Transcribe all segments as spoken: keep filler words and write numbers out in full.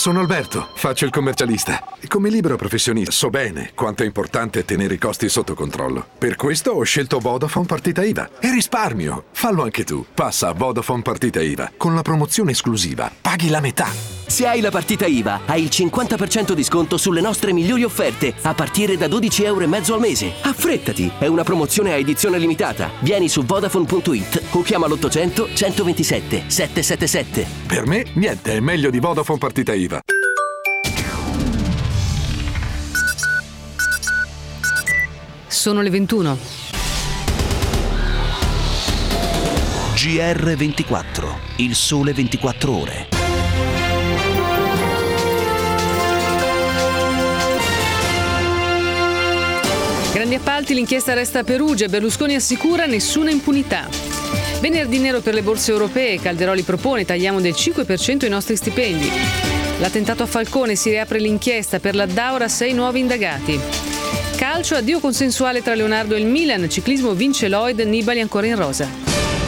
Sono Alberto, faccio il commercialista e come libero professionista so bene quanto è importante tenere i costi sotto controllo. Per questo ho scelto Vodafone Partita I V A e risparmio. Fallo anche tu. Passa a Vodafone Partita I V A con la promozione esclusiva. Paghi la metà. Se hai la partita I V A, hai il cinquanta per cento di sconto sulle nostre migliori offerte a partire da dodici euro e mezzo al mese. Affrettati, è una promozione a edizione limitata. Vieni su Vodafone punto it o chiama l'ottocento centoventisette settecentosettantasette. Per me, niente è meglio di Vodafone Partita I V A. Sono le ventuno. G R ventiquattro, il sole ventiquattro ore. Grandi appalti, l'inchiesta resta a Perugia, Berlusconi assicura nessuna impunità. Venerdì nero per le borse europee, Calderoli propone tagliamo del cinque per cento i nostri stipendi. L'attentato a Falcone, si riapre l'inchiesta, per la Daura sei nuovi indagati. Calcio, addio consensuale tra Leonardo e il Milan, ciclismo vince Lloyd, Nibali ancora in rosa.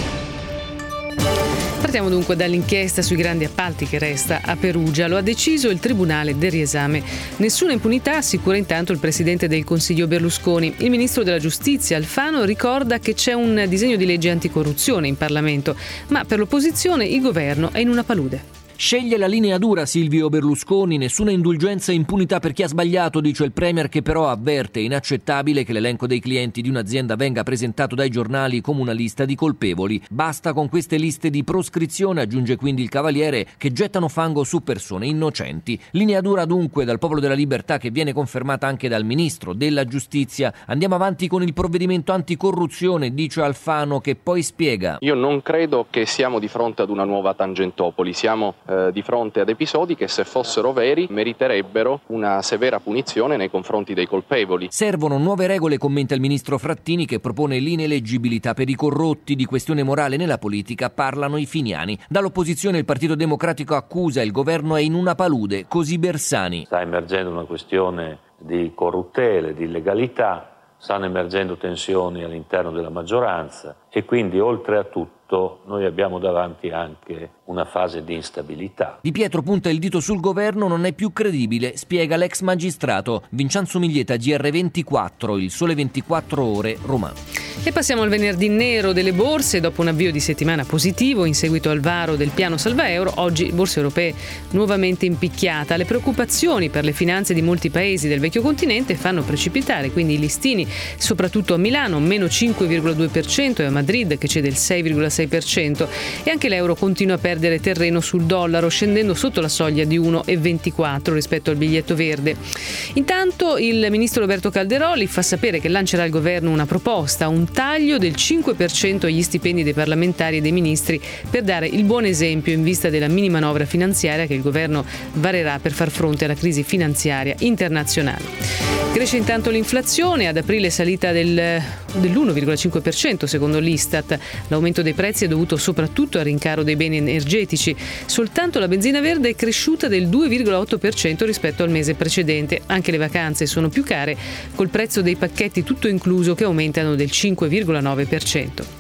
Partiamo dunque dall'inchiesta sui grandi appalti che resta a Perugia. Lo ha deciso il Tribunale del riesame. Nessuna impunità, assicura intanto il Presidente del Consiglio Berlusconi. Il Ministro della Giustizia Alfano ricorda che c'è un disegno di legge anticorruzione in Parlamento, ma per l'opposizione il governo è in una palude. Sceglie la linea dura Silvio Berlusconi, nessuna indulgenza e impunità per chi ha sbagliato, dice il Premier, che però avverte inaccettabile che l'elenco dei clienti di un'azienda venga presentato dai giornali come una lista di colpevoli. Basta con queste liste di proscrizione, aggiunge quindi il Cavaliere, che gettano fango su persone innocenti. Linea dura dunque dal Popolo della Libertà, che viene confermata anche dal Ministro della Giustizia. Andiamo avanti con il provvedimento anticorruzione, dice Alfano, che poi spiega. Io non credo che siamo di fronte ad una nuova Tangentopoli, siamo eh, di fronte ad episodi che, se fossero veri, meriterebbero una severa punizione nei confronti dei colpevoli. Servono nuove regole, commenta il ministro Frattini, che propone l'ineleggibilità per i corrotti. Di questione morale nella politica parlano i finiani. Dall'opposizione il Partito Democratico accusa il governo è in una palude, così Bersani. Sta emergendo una questione di corruttele, di illegalità, stanno emergendo tensioni all'interno della maggioranza e quindi, oltre a tutto, noi abbiamo davanti anche una fase di instabilità. Di Pietro punta il dito sul governo, non è più credibile, spiega l'ex magistrato. Vincenzo Miglieta, G R ventiquattro, il sole ventiquattro ore, Roma. E passiamo al venerdì nero delle borse. Dopo un avvio di settimana positivo in seguito al varo del piano salva euro, oggi borse europee nuovamente in picchiata. Le preoccupazioni per le finanze di molti paesi del vecchio continente fanno precipitare quindi i listini, soprattutto a Milano, meno cinque virgola due per cento, e a Madrid che cede il sei virgola sei per cento, e anche l'euro continua a perdere terreno sul dollaro, scendendo sotto la soglia di uno virgola ventiquattro rispetto al biglietto verde. Intanto il ministro Roberto Calderoli fa sapere che lancerà il governo una proposta, un taglio del cinque per cento agli stipendi dei parlamentari e dei ministri, per dare il buon esempio in vista della mini manovra finanziaria che il governo varerà per far fronte alla crisi finanziaria internazionale. Cresce intanto l'inflazione, ad aprile è salita del, dell'uno virgola cinque per cento secondo l'Istat. L'aumento dei prezzi è dovuto soprattutto al rincaro dei beni energetici. Soltanto la benzina verde è cresciuta del due virgola otto per cento rispetto al mese precedente. Anche le vacanze sono più care, col prezzo dei pacchetti tutto incluso che aumentano del cinque virgola nove per cento.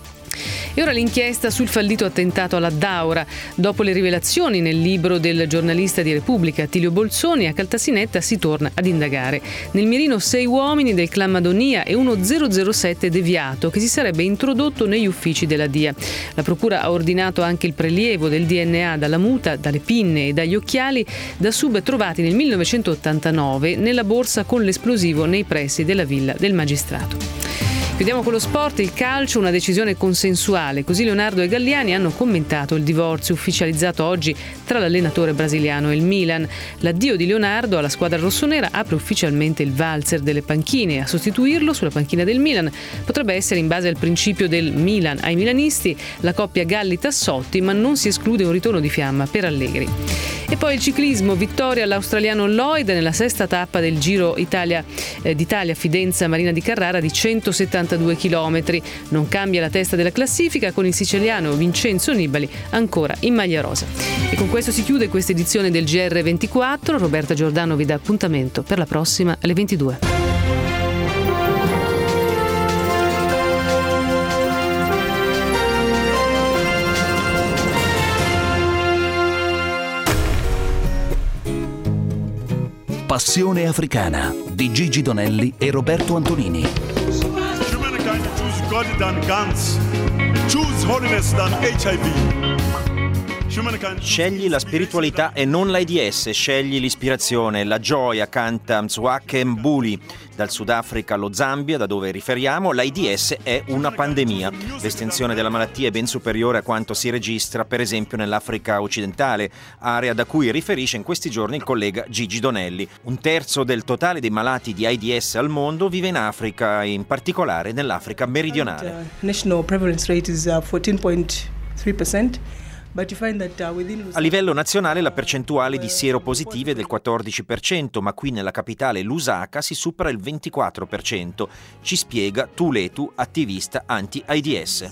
E ora l'inchiesta sul fallito attentato alla Daura. Dopo le rivelazioni nel libro del giornalista di Repubblica Attilio Bolzoni, a Caltanissetta si torna ad indagare. Nel mirino sei uomini del clan Madonia e uno zero zero sette deviato che si sarebbe introdotto negli uffici della D I A. La procura ha ordinato anche il prelievo del D N A dalla muta, dalle pinne e dagli occhiali da sub trovati nel millenovecentottantanove nella borsa con l'esplosivo nei pressi della villa del magistrato. Chiudiamo con lo sport, il calcio, una decisione consensuale. Così Leonardo e Galliani hanno commentato il divorzio ufficializzato oggi tra l'allenatore brasiliano e il Milan. L'addio di Leonardo alla squadra rossonera apre ufficialmente il valzer delle panchine. A sostituirlo sulla panchina del Milan potrebbe essere, in base al principio del Milan ai milanisti, la coppia Galli-Tassotti, ma non si esclude un ritorno di fiamma per Allegri. E poi il ciclismo, vittoria all'australiano Lloyd nella sesta tappa del Giro Italia, eh, d'Italia Fidenza Marina di Carrara di centosettantadue chilometri. Non cambia la testa della classifica, con il siciliano Vincenzo Nibali ancora in maglia rosa. E con questo si chiude questa edizione del G R ventiquattro. Roberta Giordano vi dà appuntamento per la prossima alle ventidue. Passione africana di Gigi Donelli e Roberto Antonini. Choose God than guns. Choose holiness than H I V. Scegli la spiritualità e non l'AIDS, scegli l'ispirazione, la gioia, canta Mzwakhe Mbuli. Dal Sudafrica allo Zambia, da dove riferiamo, l'AIDS è una pandemia. L'estensione della malattia è ben superiore a quanto si registra, per esempio, nell'Africa occidentale, area da cui riferisce in questi giorni il collega Gigi Donelli. Un terzo del totale dei malati di AIDS al mondo vive in Africa, in particolare nell'Africa meridionale. The national prevalence rate is fourteen point three percent. A livello nazionale la percentuale di sieropositive è del quattordici per cento, ma qui nella capitale Lusaka si supera il ventiquattro per cento. Ci spiega Tuletu, attivista anti-AIDS.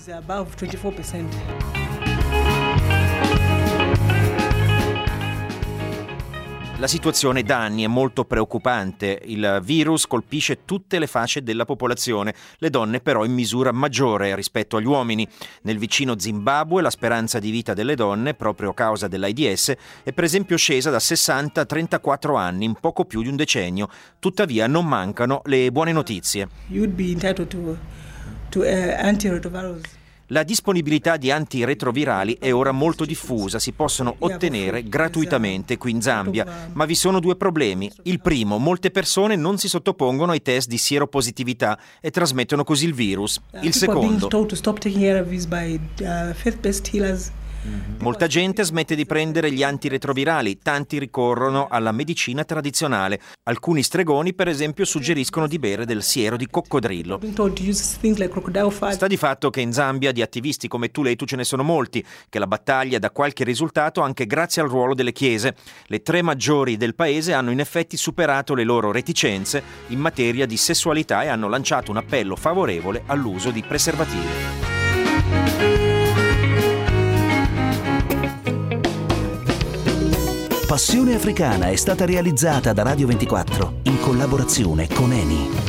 La situazione da anni è molto preoccupante. Il virus colpisce tutte le fasce della popolazione, le donne però in misura maggiore rispetto agli uomini. Nel vicino Zimbabwe la speranza di vita delle donne, proprio a causa dell'AIDS, è per esempio scesa da sessanta a trentaquattro anni, in poco più di un decennio. Tuttavia non mancano le buone notizie. You'd be entitled to, to uh, antiretrovirals. La disponibilità di antiretrovirali è ora molto diffusa, si possono ottenere gratuitamente qui in Zambia, ma vi sono due problemi. Il primo, molte persone non si sottopongono ai test di sieropositività e trasmettono così il virus. Il secondo, molta gente smette di prendere gli antiretrovirali, tanti ricorrono alla medicina tradizionale. Alcuni stregoni, per esempio, suggeriscono di bere del siero di coccodrillo. Sta di fatto che in Zambia di attivisti come Tuletu ce ne sono molti, che la battaglia dà qualche risultato anche grazie al ruolo delle chiese. Le tre maggiori del paese hanno in effetti superato le loro reticenze in materia di sessualità e hanno lanciato un appello favorevole all'uso di preservativi. Passione africana è stata realizzata da Radio ventiquattro in collaborazione con Eni.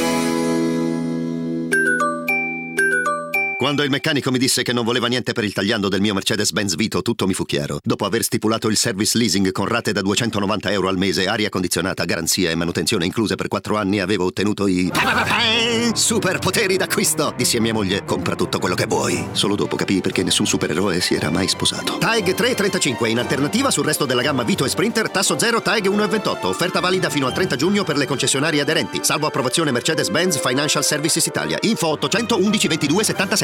Quando il meccanico mi disse che non voleva niente per il tagliando del mio Mercedes-Benz Vito, tutto mi fu chiaro. Dopo aver stipulato il service leasing con rate da duecentonovanta euro al mese, aria condizionata, garanzia e manutenzione incluse per quattro anni, avevo ottenuto i superpoteri d'acquisto. Dissi a mia moglie: compra tutto quello che vuoi. Solo dopo capii perché nessun supereroe si era mai sposato. TAG tre virgola trentacinque in alternativa sul resto della gamma Vito e Sprinter, tasso zero TAG uno virgola ventotto. Offerta valida fino al trenta giugno per le concessionarie aderenti. Salvo approvazione Mercedes-Benz Financial Services Italia. Info ottocento undici ventidue settantasette.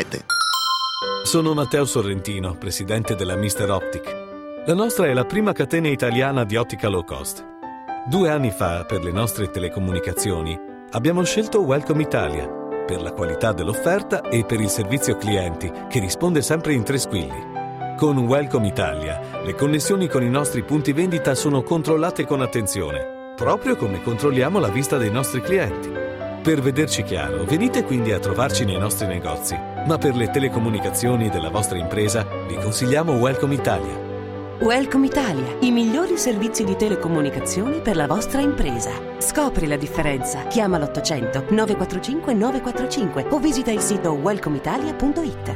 Sono Matteo Sorrentino, presidente della Mister Optic. La nostra è la prima catena italiana di ottica low cost. Due anni fa, per le nostre telecomunicazioni, abbiamo scelto Welcome Italia, per la qualità dell'offerta e per il servizio clienti, che risponde sempre in tre squilli. Con Welcome Italia, le connessioni con i nostri punti vendita sono controllate con attenzione, proprio come controlliamo la vista dei nostri clienti. Per vederci chiaro, venite quindi a trovarci nei nostri negozi, ma per le telecomunicazioni della vostra impresa vi consigliamo Welcome Italia. Welcome Italia, i migliori servizi di telecomunicazioni per la vostra impresa. Scopri la differenza. Chiama l'ottocento nove quattro cinque nove quattro cinque o visita il sito welcome italia punto it.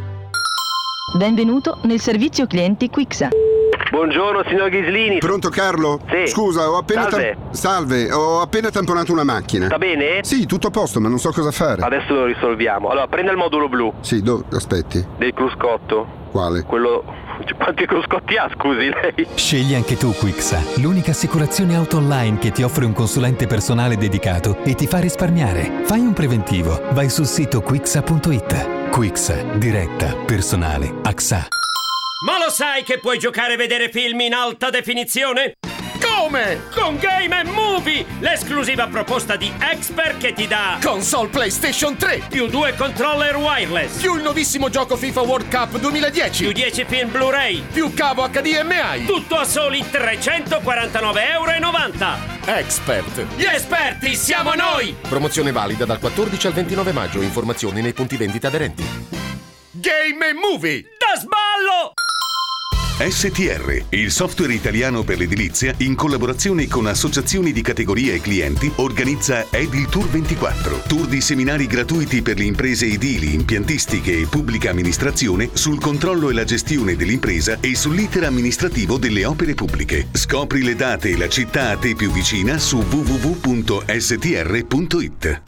Benvenuto nel servizio clienti Quixa. Buongiorno signor Ghislini. Pronto Carlo? Sì. Scusa, ho appena Salve. Tam- Salve, ho appena tamponato una macchina. Sta bene? Sì, tutto a posto, ma non so cosa fare. Adesso lo risolviamo. Allora, prenda il modulo blu. Sì, do- aspetti. Del cruscotto. Quale? Quello... Quanti cruscotti ha, scusi lei? Scegli anche tu Quixa, l'unica assicurazione auto online che ti offre un consulente personale dedicato e ti fa risparmiare. Fai un preventivo. Vai sul sito quixa punto it. Quixa, diretta, personale, A X A. Ma lo sai che puoi giocare e vedere film in alta definizione? Come? Con Game and Movie, l'esclusiva proposta di Expert che ti dà console PlayStation tre più due controller wireless più il nuovissimo gioco FIFA World Cup duemiladieci più dieci film Blu-ray più cavo H D M I. Tutto a soli trecentoquarantanove e novanta euro. Expert. Gli esperti siamo noi! Promozione valida dal quattordici al ventinove maggio. Informazioni nei punti vendita aderenti. Game and Movie da sballo! S T R, il software italiano per l'edilizia, in collaborazione con associazioni di categoria e clienti, organizza Edil Tour ventiquattro. Tour di seminari gratuiti per le imprese edili, impiantistiche e pubblica amministrazione sul controllo e la gestione dell'impresa e sull'iter amministrativo delle opere pubbliche. Scopri le date e la città a te più vicina su w w w punto s t r punto i t.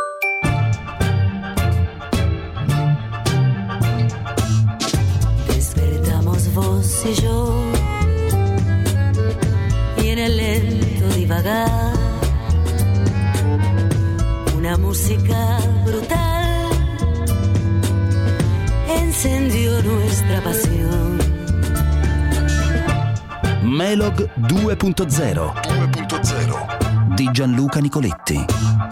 Fossi yo y en el lento divagar una música brutal encendió nuestra pasión. Melog due punto zero di Gianluca Nicoletti.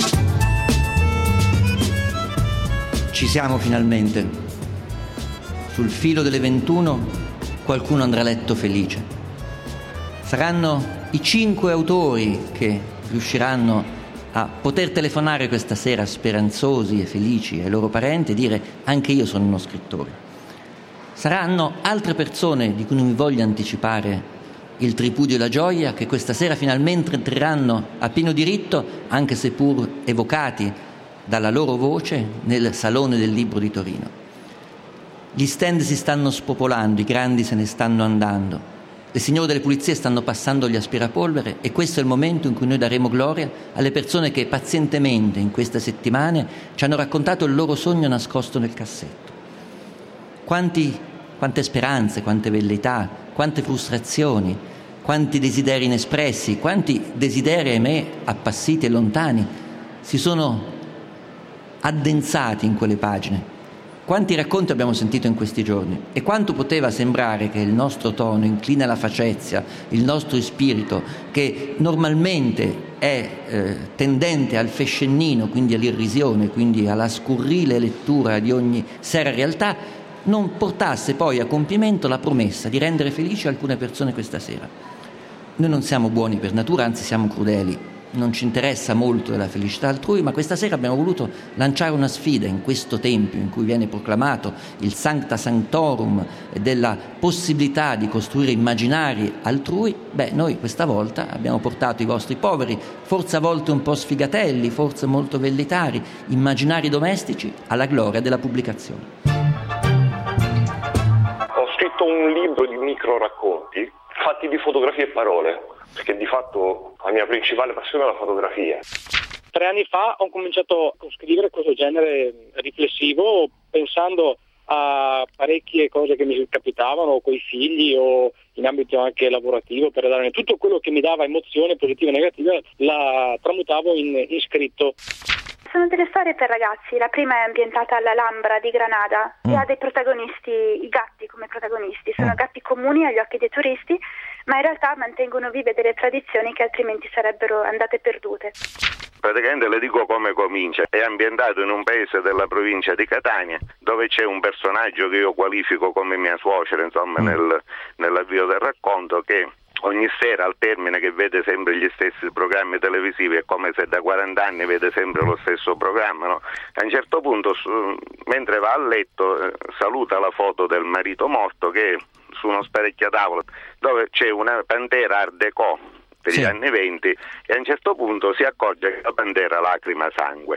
Ci siamo finalmente. Sul filo delle ventuno qualcuno andrà a letto felice. Saranno i cinque autori che riusciranno a poter telefonare questa sera speranzosi e felici ai loro parenti e dire: anche io sono uno scrittore. Saranno altre persone di cui non mi voglio anticipare il tripudio e la gioia, che questa sera finalmente entreranno a pieno diritto, anche seppur evocati dalla loro voce, nel Salone del Libro di Torino. Gli stand si stanno spopolando, i grandi se ne stanno andando, le signore delle pulizie stanno passando gli aspirapolvere e questo è il momento in cui noi daremo gloria alle persone che pazientemente in queste settimane ci hanno raccontato il loro sogno nascosto nel cassetto. Quanti, quante speranze, quante velleità, quante frustrazioni, quanti desideri inespressi, quanti desideri, ahimè, appassiti e lontani si sono addensati in quelle pagine. Quanti racconti abbiamo sentito in questi giorni e quanto poteva sembrare che il nostro tono inclina alla facezia, il nostro spirito, che normalmente è eh, tendente al fescennino, quindi all'irrisione, quindi alla scurrile lettura di ogni sera realtà, non portasse poi a compimento la promessa di rendere felici alcune persone questa sera. Noi non siamo buoni per natura, anzi siamo crudeli. Non ci interessa molto della felicità altrui, ma questa sera abbiamo voluto lanciare una sfida in questo tempio in cui viene proclamato il Sancta Sanctorum della possibilità di costruire immaginari altrui. Beh, noi questa volta abbiamo portato i vostri poveri, forse a volte un po' sfigatelli, forse molto velleitari, immaginari domestici alla gloria della pubblicazione. Ho scritto un libro di microracconti fatti di fotografie e parole, perché di fatto la mia principale passione è la fotografia. Tre anni fa ho cominciato a scrivere questo genere riflessivo pensando a parecchie cose che mi capitavano coi figli o in ambito anche lavorativo, per dare tutto quello che mi dava emozione positiva e negativa la tramutavo in, in scritto. Sono delle storie per ragazzi, la prima è ambientata all'Alhambra di Granada mm. e ha dei protagonisti, i gatti come protagonisti, sono mm. gatti comuni agli occhi dei turisti, ma in realtà mantengono vive delle tradizioni che altrimenti sarebbero andate perdute. Praticamente le dico come comincia, è ambientato in un paese della provincia di Catania dove c'è un personaggio che io qualifico come mia suocera, insomma, mm. nel, nell'avvio del racconto, che ogni sera al termine, che vede sempre gli stessi programmi televisivi, è come se da quaranta anni vede sempre lo stesso programma, no? A un certo punto, su, mentre va a letto, eh, saluta la foto del marito morto che è su uno sparecchiatavolo dove c'è una pantera art déco per sì. gli anni venti, e a un certo punto si accorge che la pantera lacrima sangue.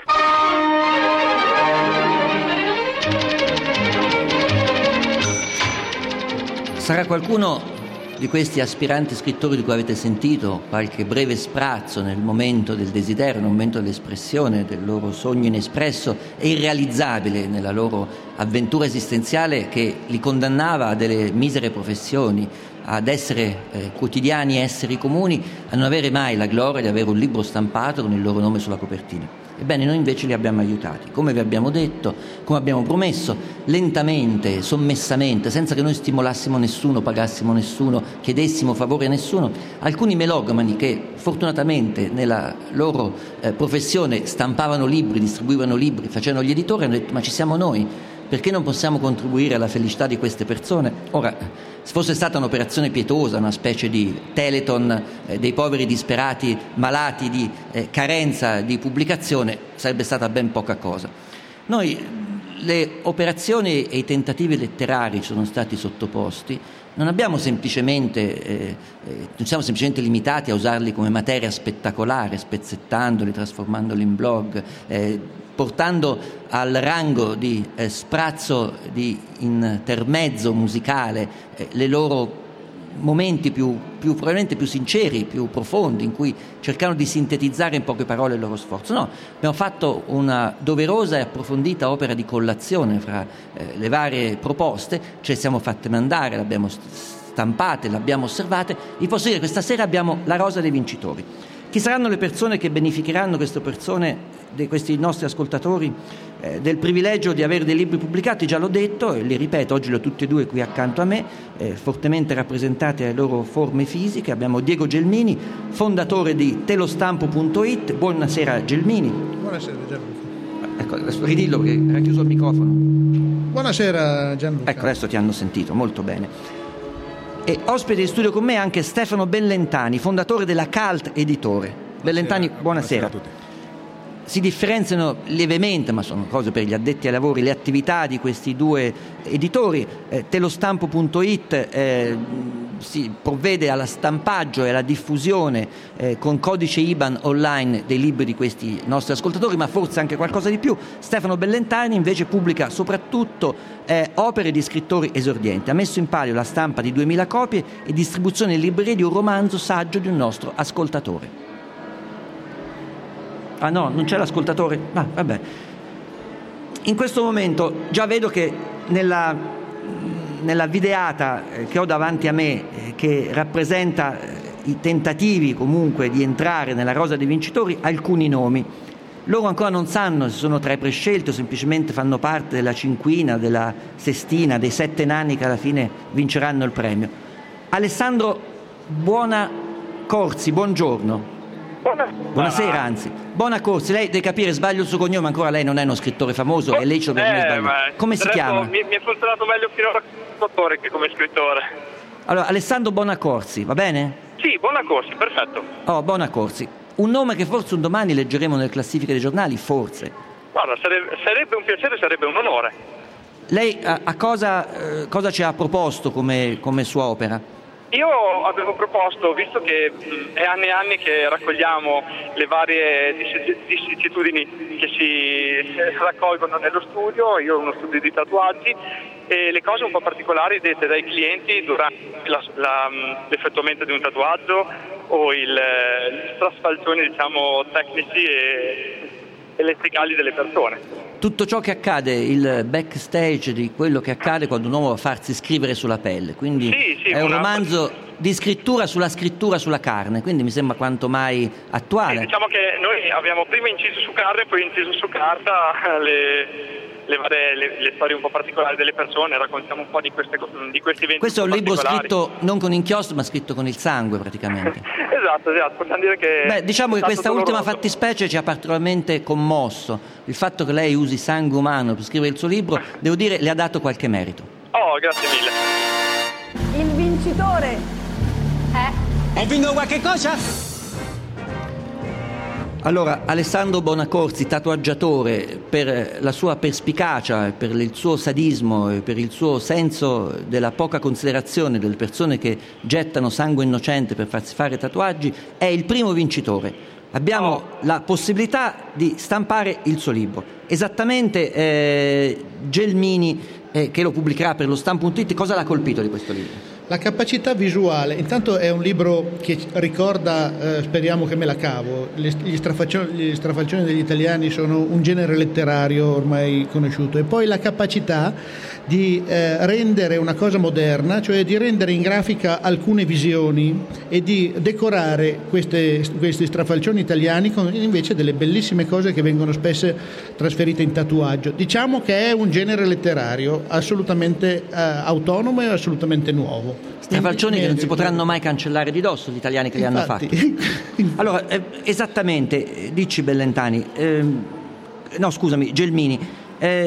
Sarà qualcuno di questi aspiranti scrittori di cui avete sentito qualche breve sprazzo nel momento del desiderio, nel momento dell'espressione del loro sogno inespresso e irrealizzabile nella loro avventura esistenziale, che li condannava a delle misere professioni, ad essere eh, quotidiani esseri comuni, a non avere mai la gloria di avere un libro stampato con il loro nome sulla copertina. Ebbene, noi invece li abbiamo aiutati, come vi abbiamo detto, come abbiamo promesso, lentamente, sommessamente, senza che noi stimolassimo nessuno, pagassimo nessuno, chiedessimo favori a nessuno. Alcuni melogramani che fortunatamente nella loro eh, professione stampavano libri, distribuivano libri, facevano gli editori, hanno detto: ma ci siamo noi, perché non possiamo contribuire alla felicità di queste persone? Ora, se fosse stata un'operazione pietosa, una specie di Teleton eh, dei poveri disperati malati di eh, carenza di pubblicazione, sarebbe stata ben poca cosa. Noi le operazioni e i tentativi letterari sono stati sottoposti, non abbiamo semplicemente eh, eh, non siamo semplicemente limitati a usarli come materia spettacolare, spezzettandoli, trasformandoli in blog, eh, portando al rango di eh, sprazzo di intermezzo musicale eh, le loro momenti più, più probabilmente più sinceri, più profondi, in cui cercano di sintetizzare in poche parole il loro sforzo. No, abbiamo fatto una doverosa e approfondita opera di collazione fra eh, le varie proposte, ce le siamo fatte mandare, le abbiamo stampate, le abbiamo osservate. Vi posso dire che questa sera abbiamo la rosa dei vincitori. Chi saranno le persone che beneficheranno, queste persone, di questi nostri ascoltatori, eh, del privilegio di avere dei libri pubblicati? Già l'ho detto e li ripeto, oggi li ho tutti e due qui accanto a me, eh, fortemente rappresentati alle loro forme fisiche. Abbiamo Diego Gelmini, fondatore di telostampo punto it. Buonasera Gelmini. Buonasera Gianluca. Ecco, adesso ridillo perché era chiuso il microfono. Buonasera Gianluca. Ecco, adesso ti hanno sentito, molto bene. E ospite di studio con me anche Stefano Bellentani, fondatore della Cult Editore. Bellentani, buonasera. Buonasera a tutti. Si differenziano lievemente, ma sono cose per gli addetti ai lavori, le attività di questi due editori. Eh, telostampo punto it eh, si provvede alla stampaggio e alla diffusione eh, con codice I B A N online dei libri di questi nostri ascoltatori, ma forse anche qualcosa di più. Stefano Bellentani invece pubblica soprattutto eh, opere di scrittori esordienti. Ha messo in palio la stampa di duemila copie e distribuzione in librerie di un romanzo saggio di un nostro ascoltatore. Ah no, non c'è l'ascoltatore? Ah, vabbè. In questo momento già vedo che nella, nella videata che ho davanti a me, eh, che rappresenta eh, i tentativi comunque di entrare nella rosa dei vincitori, alcuni nomi. Loro ancora non sanno se sono tra i prescelti o semplicemente fanno parte della cinquina, della sestina, dei sette nani che alla fine vinceranno il premio. Alessandro Buonacorsi, buongiorno. Buonasera, anzi. Buonacorsi, lei deve capire, sbaglio il suo cognome, ancora lei non è uno scrittore famoso oh, e lei ce lo deve eh, sbagliare. Come si chiama? Mi, mi è funzionato meglio finora come autore che come scrittore. Allora, Alessandro Buonacorsi, va bene? Sì, Buonacorsi, perfetto. Oh, Buonacorsi. Un nome che forse un domani leggeremo nelle classifiche dei giornali, forse. Guarda, sarebbe, sarebbe un piacere, sarebbe un onore. Lei a, a cosa, eh, cosa ci ha proposto come, come sua opera? Io avevo proposto, visto che mh, è anni e anni che raccogliamo le varie vicissitudini che si raccolgono nello studio, io ho uno studio di tatuaggi, e le cose un po' particolari dette dai clienti durante la, la, l'effettuamento di un tatuaggio o il, gli strasfalcioni, diciamo, tecnici e, e lessicali delle persone. Tutto ciò che accade, il backstage di quello che accade quando un uomo va a farsi scrivere sulla pelle, quindi sì, sì, è un una... romanzo di scrittura sulla scrittura sulla carne, quindi mi sembra quanto mai attuale. Sì, diciamo che noi abbiamo prima inciso su carne, poi inciso su carta le... Le, varie, le, le storie un po' particolari delle persone, raccontiamo un po' di, queste, di questi eventi. Questo è un libro scritto non con inchiostro ma scritto con il sangue praticamente. Esatto, esatto, possiamo dire che... Beh, diciamo che questa doloroso. Ultima fattispecie ci ha particolarmente commosso. Il fatto che lei usi sangue umano per scrivere il suo libro, devo dire, le ha dato qualche merito. Oh, grazie mille. Il vincitore è... Ho vinto qualche cosa? Allora, Alessandro Buonacorsi, tatuaggiatore, per la sua perspicacia, per il suo sadismo e per il suo senso della poca considerazione delle persone che gettano sangue innocente per farsi fare tatuaggi, è il primo vincitore. Abbiamo oh. la possibilità di stampare il suo libro. Esattamente eh, Gelmini, eh, che lo pubblicherà per lo stampo punto it, cosa l'ha colpito di questo libro? La capacità visuale, intanto è un libro che ricorda, eh, speriamo che me la cavo, le, gli, strafaccioni, gli strafalcioni degli italiani sono un genere letterario ormai conosciuto, e poi la capacità di eh, rendere una cosa moderna, cioè di rendere in grafica alcune visioni e di decorare queste, questi strafalcioni italiani con invece delle bellissime cose che vengono spesso trasferite in tatuaggio. Diciamo che è un genere letterario assolutamente eh, autonomo e assolutamente nuovo. Strafalcioni che non si potranno mai cancellare di dosso gli italiani che li hanno fatti. Allora, eh, esattamente, dici Bellentani, eh, no scusami, Gelmini, eh,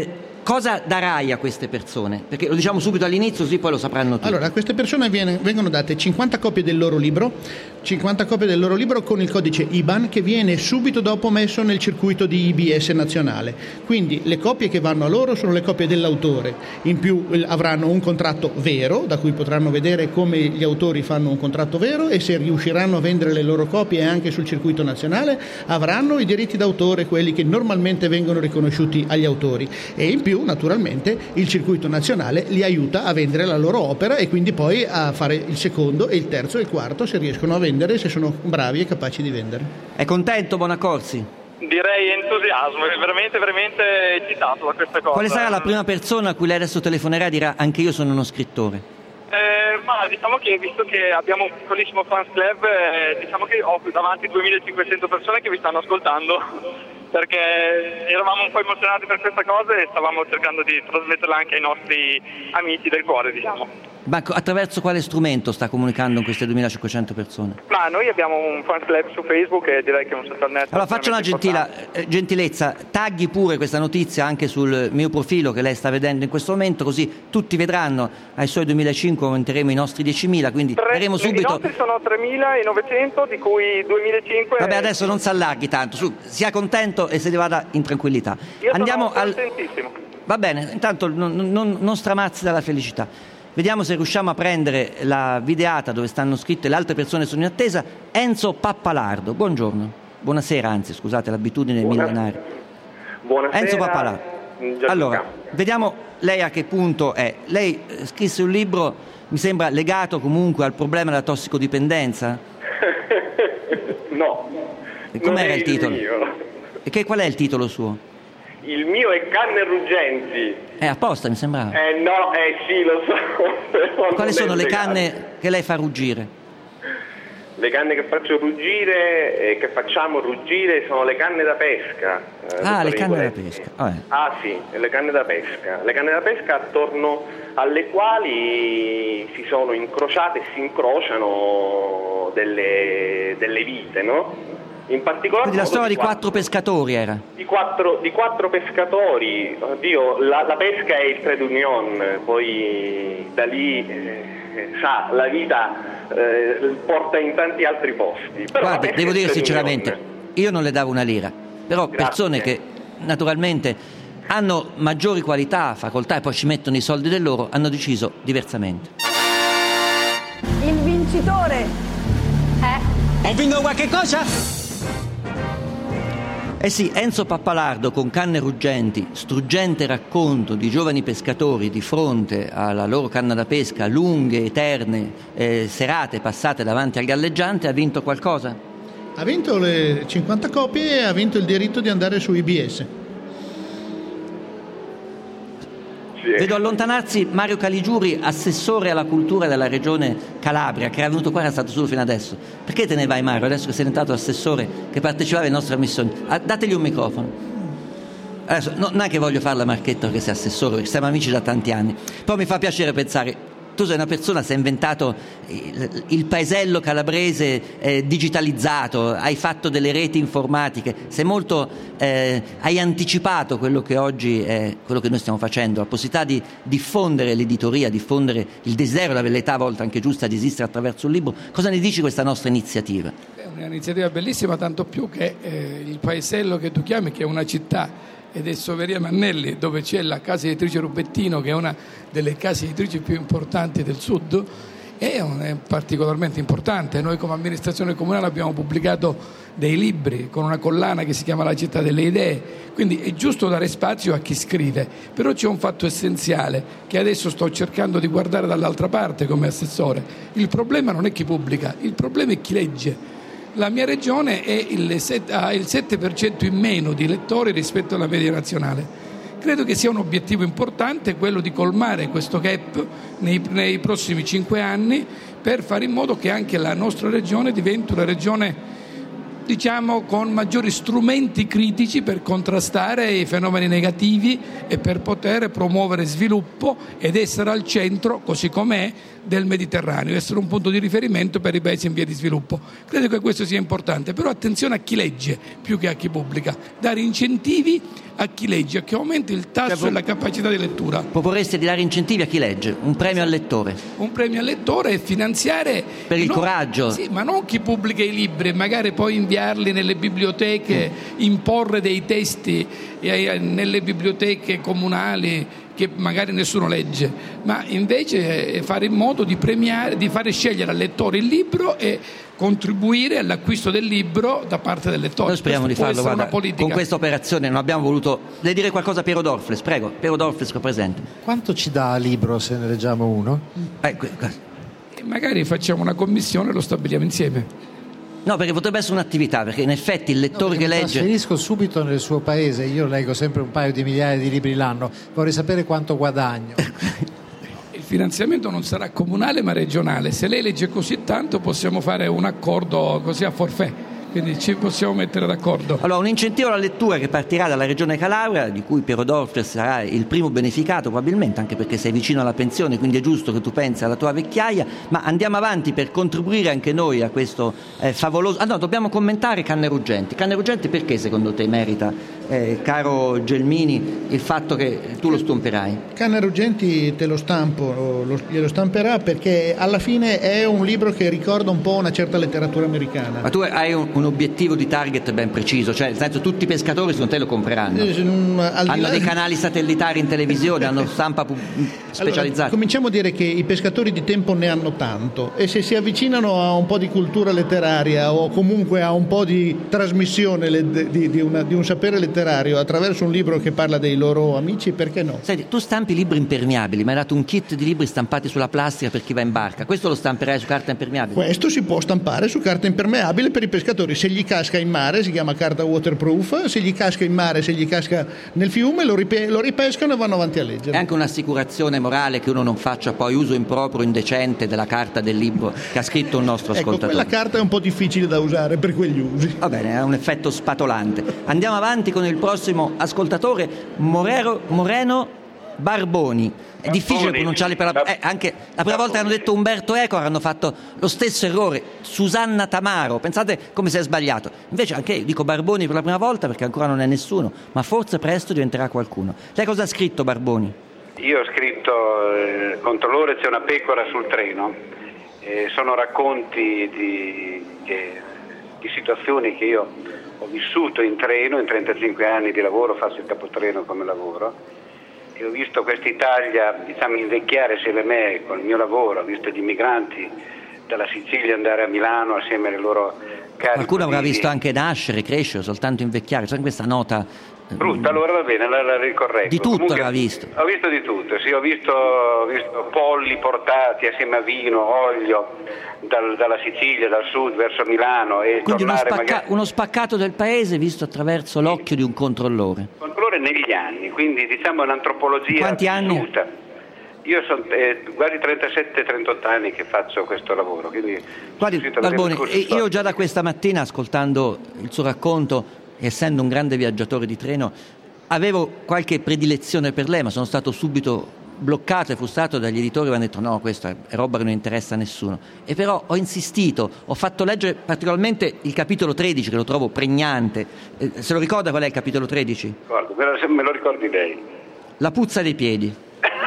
cosa darai a queste persone? Perché lo diciamo subito all'inizio, così poi lo sapranno tutti. Allora, a queste persone viene, vengono date cinquanta copie del loro libro, cinquanta copie del loro libro con il codice I B A N che viene subito dopo messo nel circuito di I B S nazionale. Quindi le copie che vanno a loro sono le copie dell'autore, in più avranno un contratto vero, da cui potranno vedere come gli autori fanno un contratto vero, e se riusciranno a vendere le loro copie anche sul circuito nazionale avranno i diritti d'autore, quelli che normalmente vengono riconosciuti agli autori, e in più naturalmente il circuito nazionale li aiuta a vendere la loro opera e quindi poi a fare il secondo e il terzo e il quarto se riescono a vendere, se sono bravi e capaci di vendere. È contento Bonaccorsi? Direi entusiasmo, è veramente veramente eccitato da questa cosa. Quale sarà la prima persona a cui lei adesso telefonerà e dirà anche io sono uno scrittore? Eh, ma diciamo che visto che abbiamo un piccolissimo fans club, eh, diciamo che ho davanti duemilacinquecento persone che vi stanno ascoltando, perché eravamo un po' emozionati per questa cosa e stavamo cercando di trasmetterla anche ai nostri amici del cuore, diciamo. Ma attraverso quale strumento sta comunicando con queste duemilacinquecento persone? Ma noi abbiamo un fan club su Facebook e direi che è un social network. Allora faccio una gentila, eh, gentilezza, tagli pure questa notizia anche sul mio profilo che lei sta vedendo in questo momento, così tutti vedranno. Ai suoi duemilacinque aumenteremo i nostri diecimila, quindi Tre, daremo subito. I nostri sono tremilanovecento, di cui duemilacinque. Vabbè, adesso non si allarghi tanto, su, sia contento e se ne vada in tranquillità. Io Andiamo sono al. contentissimo. Va bene, intanto non, non, non stramazzi dalla felicità. Vediamo se riusciamo a prendere la videata dove stanno scritte le altre persone sono in attesa. Enzo Pappalardo, buongiorno. Buonasera, anzi, scusate l'abitudine Buona... millenaria. Buonasera. Enzo Pappalardo. Gianluca. Allora, vediamo lei a che punto è. Lei scrisse un libro, mi sembra, legato comunque al problema della tossicodipendenza? No. E com'era il titolo? Il mio. E che, qual è il titolo suo? Il mio è Canne Ruggenti. È apposta, mi sembrava. Eh no, eh sì, lo so. Quali sono le legato. canne che lei fa ruggire? Le canne che faccio ruggire e che facciamo ruggire sono le canne da pesca. Eh, ah, le canne da pesca. Vabbè. Ah sì, le canne da pesca. Le canne da pesca attorno alle quali si sono incrociate e si incrociano delle, delle vite, no? In particolare quindi la storia di quattro, quattro pescatori era? Di quattro, di quattro pescatori. Oddio, la, la pesca è il trade union, poi da lì eh, sa, la vita eh, porta in tanti altri posti. Però guardi, devo dire sinceramente, union. Io non le davo una lira, però Grazie. Persone che naturalmente hanno maggiori qualità, facoltà e poi ci mettono i soldi del loro, hanno deciso diversamente. Il vincitore è... Ho vinto qualche cosa? Eh sì, Enzo Pappalardo con Canne Ruggenti, struggente racconto di giovani pescatori di fronte alla loro canna da pesca, lunghe, eterne eh, serate passate davanti al galleggiante, ha vinto qualcosa? Ha vinto le cinquanta copie e ha vinto il diritto di andare su I B S. Vedo allontanarsi Mario Caligiuri, assessore alla cultura della regione Calabria, che era venuto qua, era stato solo fino adesso. Perché te ne vai, Mario, adesso che sei diventato assessore, che partecipava alle nostre missioni? Ah, dategli un microfono. Adesso, no, non è che voglio fare la marchetta perché sei assessore, perché siamo amici da tanti anni. Però mi fa piacere pensare, tu sei una persona, sei inventato il, il paesello calabrese eh, digitalizzato, hai fatto delle reti informatiche, sei molto, eh, hai anticipato quello che oggi è quello che noi stiamo facendo, la possibilità di diffondere l'editoria, diffondere il desiderio, la velleità a volte anche giusta di esistere attraverso un libro. Cosa ne dici di questa nostra iniziativa? È un'iniziativa bellissima, tanto più che eh, il paesello che tu chiami, che è una città, ed è Soveria Mannelli, dove c'è la casa editrice Rubettino, che è una delle case editrici più importanti del sud, è, un, è particolarmente importante. Noi come amministrazione comunale abbiamo pubblicato dei libri con una collana che si chiama La città delle idee, quindi è giusto dare spazio a chi scrive, però c'è un fatto essenziale che adesso sto cercando di guardare dall'altra parte come assessore. Il problema non è chi pubblica, il problema è chi legge. La mia regione è il set, ha il sette per cento in meno di lettori rispetto alla media nazionale. Credo che sia un obiettivo importante quello di colmare questo gap nei, nei prossimi cinque anni per fare in modo che anche la nostra regione diventi una regione diciamo con maggiori strumenti critici per contrastare i fenomeni negativi e per poter promuovere sviluppo ed essere al centro, così com'è, del Mediterraneo, essere un punto di riferimento per i paesi in via di sviluppo. Credo che questo sia importante, però attenzione a chi legge più che a chi pubblica, dare incentivi a chi legge, a chi aumenti il tasso cioè, e la capacità di lettura. Proporreste di dare incentivi a chi legge, un premio al lettore. Un premio al lettore e finanziare per il non, coraggio. Sì, ma non chi pubblica i libri, magari poi inviarli nelle biblioteche, mm. imporre dei testi nelle biblioteche comunali che magari nessuno legge, ma invece fare in modo di premiare, di fare scegliere al lettore il libro e contribuire all'acquisto del libro da parte del lettore. Noi speriamo Questo di farlo, guarda, con questa operazione non abbiamo voluto. Lei dire qualcosa a Piero Dorfles, prego, Piero Dorfles che è presente. Quanto ci dà a libro se ne leggiamo uno? Eh, magari facciamo una commissione e lo stabiliamo insieme. No, perché potrebbe essere un'attività, perché in effetti il lettore no, che mi legge... Mi trasferisco subito nel suo paese, io leggo sempre un paio di migliaia di libri l'anno, vorrei sapere quanto guadagno. Il finanziamento non sarà comunale ma regionale, se lei legge così tanto possiamo fare un accordo così a forfait. Quindi ci possiamo mettere d'accordo. Allora, un incentivo alla lettura che partirà dalla Regione Calabria, di cui Piero Dorfles sarà il primo beneficato probabilmente, anche perché sei vicino alla pensione, quindi è giusto che tu pensi alla tua vecchiaia, ma andiamo avanti per contribuire anche noi a questo eh, favoloso... Ah no, dobbiamo commentare Canne Ruggenti. Canne Ruggenti perché secondo te merita, eh, caro Gelmini, il fatto che tu lo stamperai? Canne Ruggenti te lo stampo, lo, glielo stamperà perché alla fine è un libro che ricorda un po' una certa letteratura americana. Ma tu hai un un obiettivo di target ben preciso, cioè nel senso tutti i pescatori secondo te lo compreranno, eh, um, hanno dei canali satellitari in televisione, hanno stampa pu- specializzata. Allora, cominciamo a dire che i pescatori di tempo ne hanno tanto e se si avvicinano a un po' di cultura letteraria o comunque a un po' di trasmissione le, di, di, una, di un sapere letterario attraverso un libro che parla dei loro amici, perché no? Senti, tu stampi libri impermeabili, mi hai dato un kit di libri stampati sulla plastica per chi va in barca, questo lo stamperai su carta impermeabile? Questo si può stampare su carta impermeabile per i pescatori. Se gli casca in mare si chiama carta waterproof, se gli casca in mare, se gli casca nel fiume lo, ripe- lo ripescano e vanno avanti a leggere. È anche un'assicurazione morale che uno non faccia poi uso improprio, indecente della carta del libro che ha scritto un nostro ascoltatore. Ecco, quella carta è un po' difficile da usare per quegli usi. Va bene, ha un effetto spatolante. Andiamo avanti con il prossimo ascoltatore, Morero, Moreno Barboni. È difficile pronunciarli per la... eh, anche la prima volta che hanno detto Umberto Eco hanno fatto lo stesso errore. Susanna Tamaro, pensate come si è sbagliato. Invece anche io dico Barboni per la prima volta perché ancora non è nessuno, ma forse presto diventerà qualcuno. Lei cosa ha scritto, Barboni? Io ho scritto eh, contro l'ora c'è una pecora sul treno, eh, sono racconti di, che, di situazioni che io ho vissuto in treno, in trentacinque anni di lavoro, faccio il capotreno come lavoro. E ho visto quest'Italia, diciamo, invecchiare assieme a me con il mio lavoro, ho visto gli immigranti dalla Sicilia andare a Milano assieme alle loro cari. Qualcuno avrà figli. visto anche nascere, crescere, soltanto invecchiare, c'è questa nota brutta, allora va bene, la, la ricorreggo. Di tutto Comunque, avrà visto. Ho visto di tutto, sì, ho visto, ho visto polli portati assieme a vino, olio dal, dalla Sicilia, dal sud verso Milano e quindi uno, tornare spacca- magari... uno spaccato del paese visto attraverso l'occhio di un controllore. Controllore negli anni, quindi diciamo un'antropologia. Quanti anni? Vissuta. Io sono eh, quasi trentasette trentotto anni che faccio questo lavoro, quindi guardi Barboni, io già da questa mattina ascoltando il suo racconto, essendo un grande viaggiatore di treno, avevo qualche predilezione per lei, ma sono stato subito bloccato e frustrato dagli editori che mi hanno detto no, questa è roba che non interessa a nessuno. E però ho insistito, ho fatto leggere particolarmente il capitolo tredici, che lo trovo pregnante. Eh, se lo ricorda qual è il capitolo tredici? Guarda, me lo, me lo ricordi lei. La puzza dei piedi.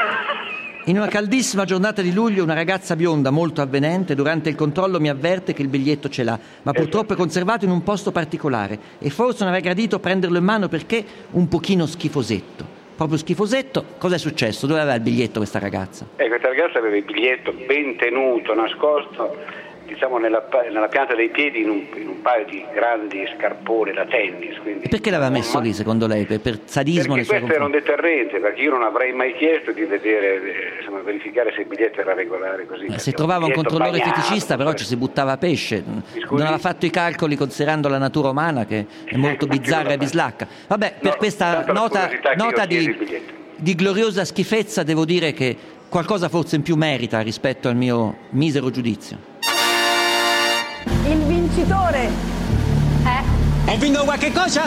In una caldissima giornata di luglio una ragazza bionda molto avvenente durante il controllo mi avverte che il biglietto ce l'ha, ma purtroppo è conservato in un posto particolare e forse non avrei gradito prenderlo in mano perché un pochino schifosetto. Proprio schifosetto. Cosa è successo? Dove aveva il biglietto questa ragazza? Eh, questa ragazza aveva il biglietto ben tenuto, nascosto, diciamo nella, nella pianta dei piedi in un, in un paio di grandi scarpone da tennis. Quindi, perché l'aveva messo lì secondo lei? Per, per sadismo? Perché questo era un deterrente, perché io non avrei mai chiesto di vedere, insomma, verificare se il biglietto era regolare così. Eh, se trovava un controllore bagnato, feticista però ci si buttava a pesce, non aveva fatto i calcoli considerando la natura umana che è molto bizzarra e bislacca. Vabbè, per no, questa nota, nota di, di gloriosa schifezza devo dire che qualcosa forse in più merita rispetto al mio misero giudizio. Il vincitore è Hai vinto qualche cosa?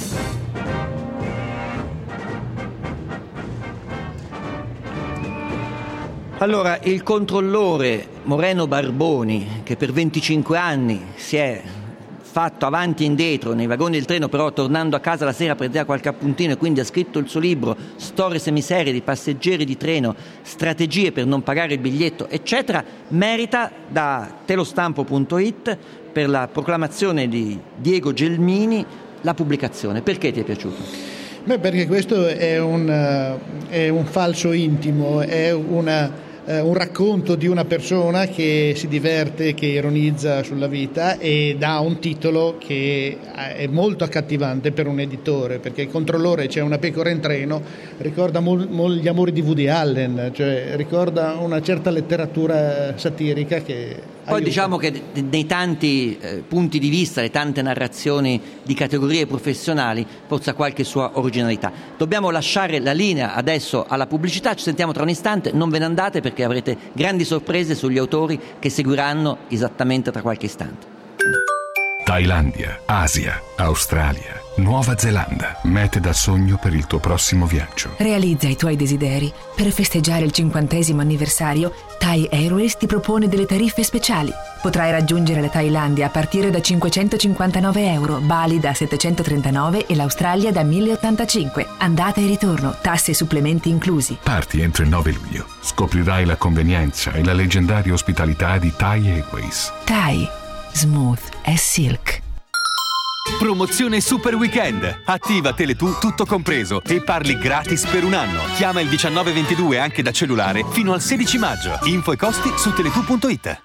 Allora, il controllore Moreno Barboni, che per venticinque anni si è fatto avanti e indietro nei vagoni del treno, però tornando a casa la sera prendeva qualche appuntino e quindi ha scritto il suo libro Storie semiserie di passeggeri di treno, strategie per non pagare il biglietto, eccetera, merita da telostampo punto it, per la proclamazione di Diego Gelmini, la pubblicazione. Perché ti è piaciuto? Beh, perché questo è un, è un falso intimo, è una un racconto di una persona che si diverte, che ironizza sulla vita e dà un titolo che è molto accattivante per un editore, perché il controllore C'è una pecora in treno ricorda mol, mol gli amori di Woody Allen, cioè ricorda una certa letteratura satirica che poi aiuta. Diciamo che nei tanti eh, punti di vista, le tante narrazioni di categorie professionali, forse ha qualche sua originalità. Dobbiamo lasciare la linea adesso alla pubblicità, ci sentiamo tra un istante, non ve ne andate perché avrete grandi sorprese sugli autori che seguiranno esattamente tra qualche istante. Thailandia, Asia, Australia, Nuova Zelanda. Mete da sogno per il tuo prossimo viaggio. Realizza i tuoi desideri. Per festeggiare il cinquantesimo anniversario, Thai Airways ti propone delle tariffe speciali. Potrai raggiungere la Thailandia a partire da cinquecentocinquantanove euro, Bali da settecentotrentanove e l'Australia da mille ottantacinque. Andata e ritorno, tasse e supplementi inclusi. Parti entro il nove luglio. Scoprirai la convenienza e la leggendaria ospitalità di Thai Airways. Thai. Smooth as silk. Promozione Super Weekend. Attiva Tele2 tutto compreso e parli gratis per un anno. Chiama il diciannove ventidue anche da cellulare fino al sedici maggio. Info e costi su tele due punto it.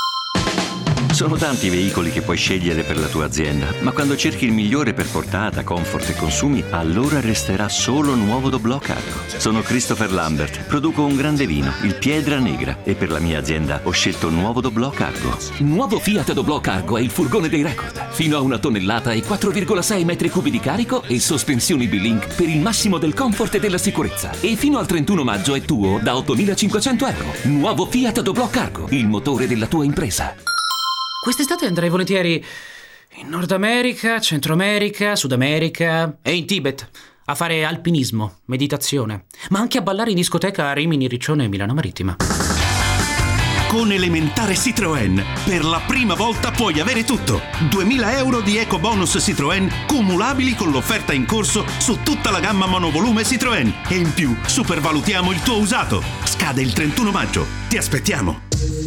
Sono tanti i veicoli che puoi scegliere per la tua azienda, ma quando cerchi il migliore per portata, comfort e consumi, allora resterà solo Nuovo Doblò Cargo. Sono Christopher Lambert, produco un grande vino, il Piedra Negra, e per la mia azienda ho scelto Nuovo Doblò Cargo. Nuovo Fiat Doblò Cargo è il furgone dei record. Fino a una tonnellata e quattro virgola sei metri cubi di carico e sospensioni B-Link per il massimo del comfort e della sicurezza. E fino al trentuno maggio è tuo da ottomilacinquecento euro. Nuovo Fiat Doblò Cargo, il motore della tua impresa. Quest'estate andrei volentieri in Nord America, Centro America, Sud America e in Tibet a fare alpinismo, meditazione, ma anche a ballare in discoteca a Rimini, Riccione e Milano Marittima. Con Elementare Citroën, per la prima volta puoi avere tutto. duemila euro di eco bonus Citroën cumulabili con l'offerta in corso su tutta la gamma monovolume Citroën. E in più, supervalutiamo il tuo usato. Scade il trentuno maggio. Ti aspettiamo.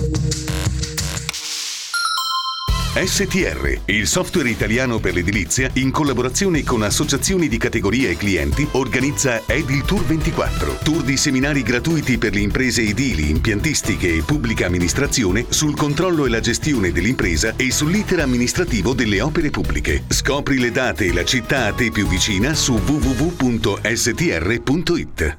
S T R, il software italiano per l'edilizia, in collaborazione con associazioni di categoria e clienti, organizza Edil Tour ventiquattro, tour di seminari gratuiti per le imprese edili, impiantistiche e pubblica amministrazione sul controllo e la gestione dell'impresa e sull'iter amministrativo delle opere pubbliche. Scopri le date e la città a te più vicina su w w w punto s t r punto it.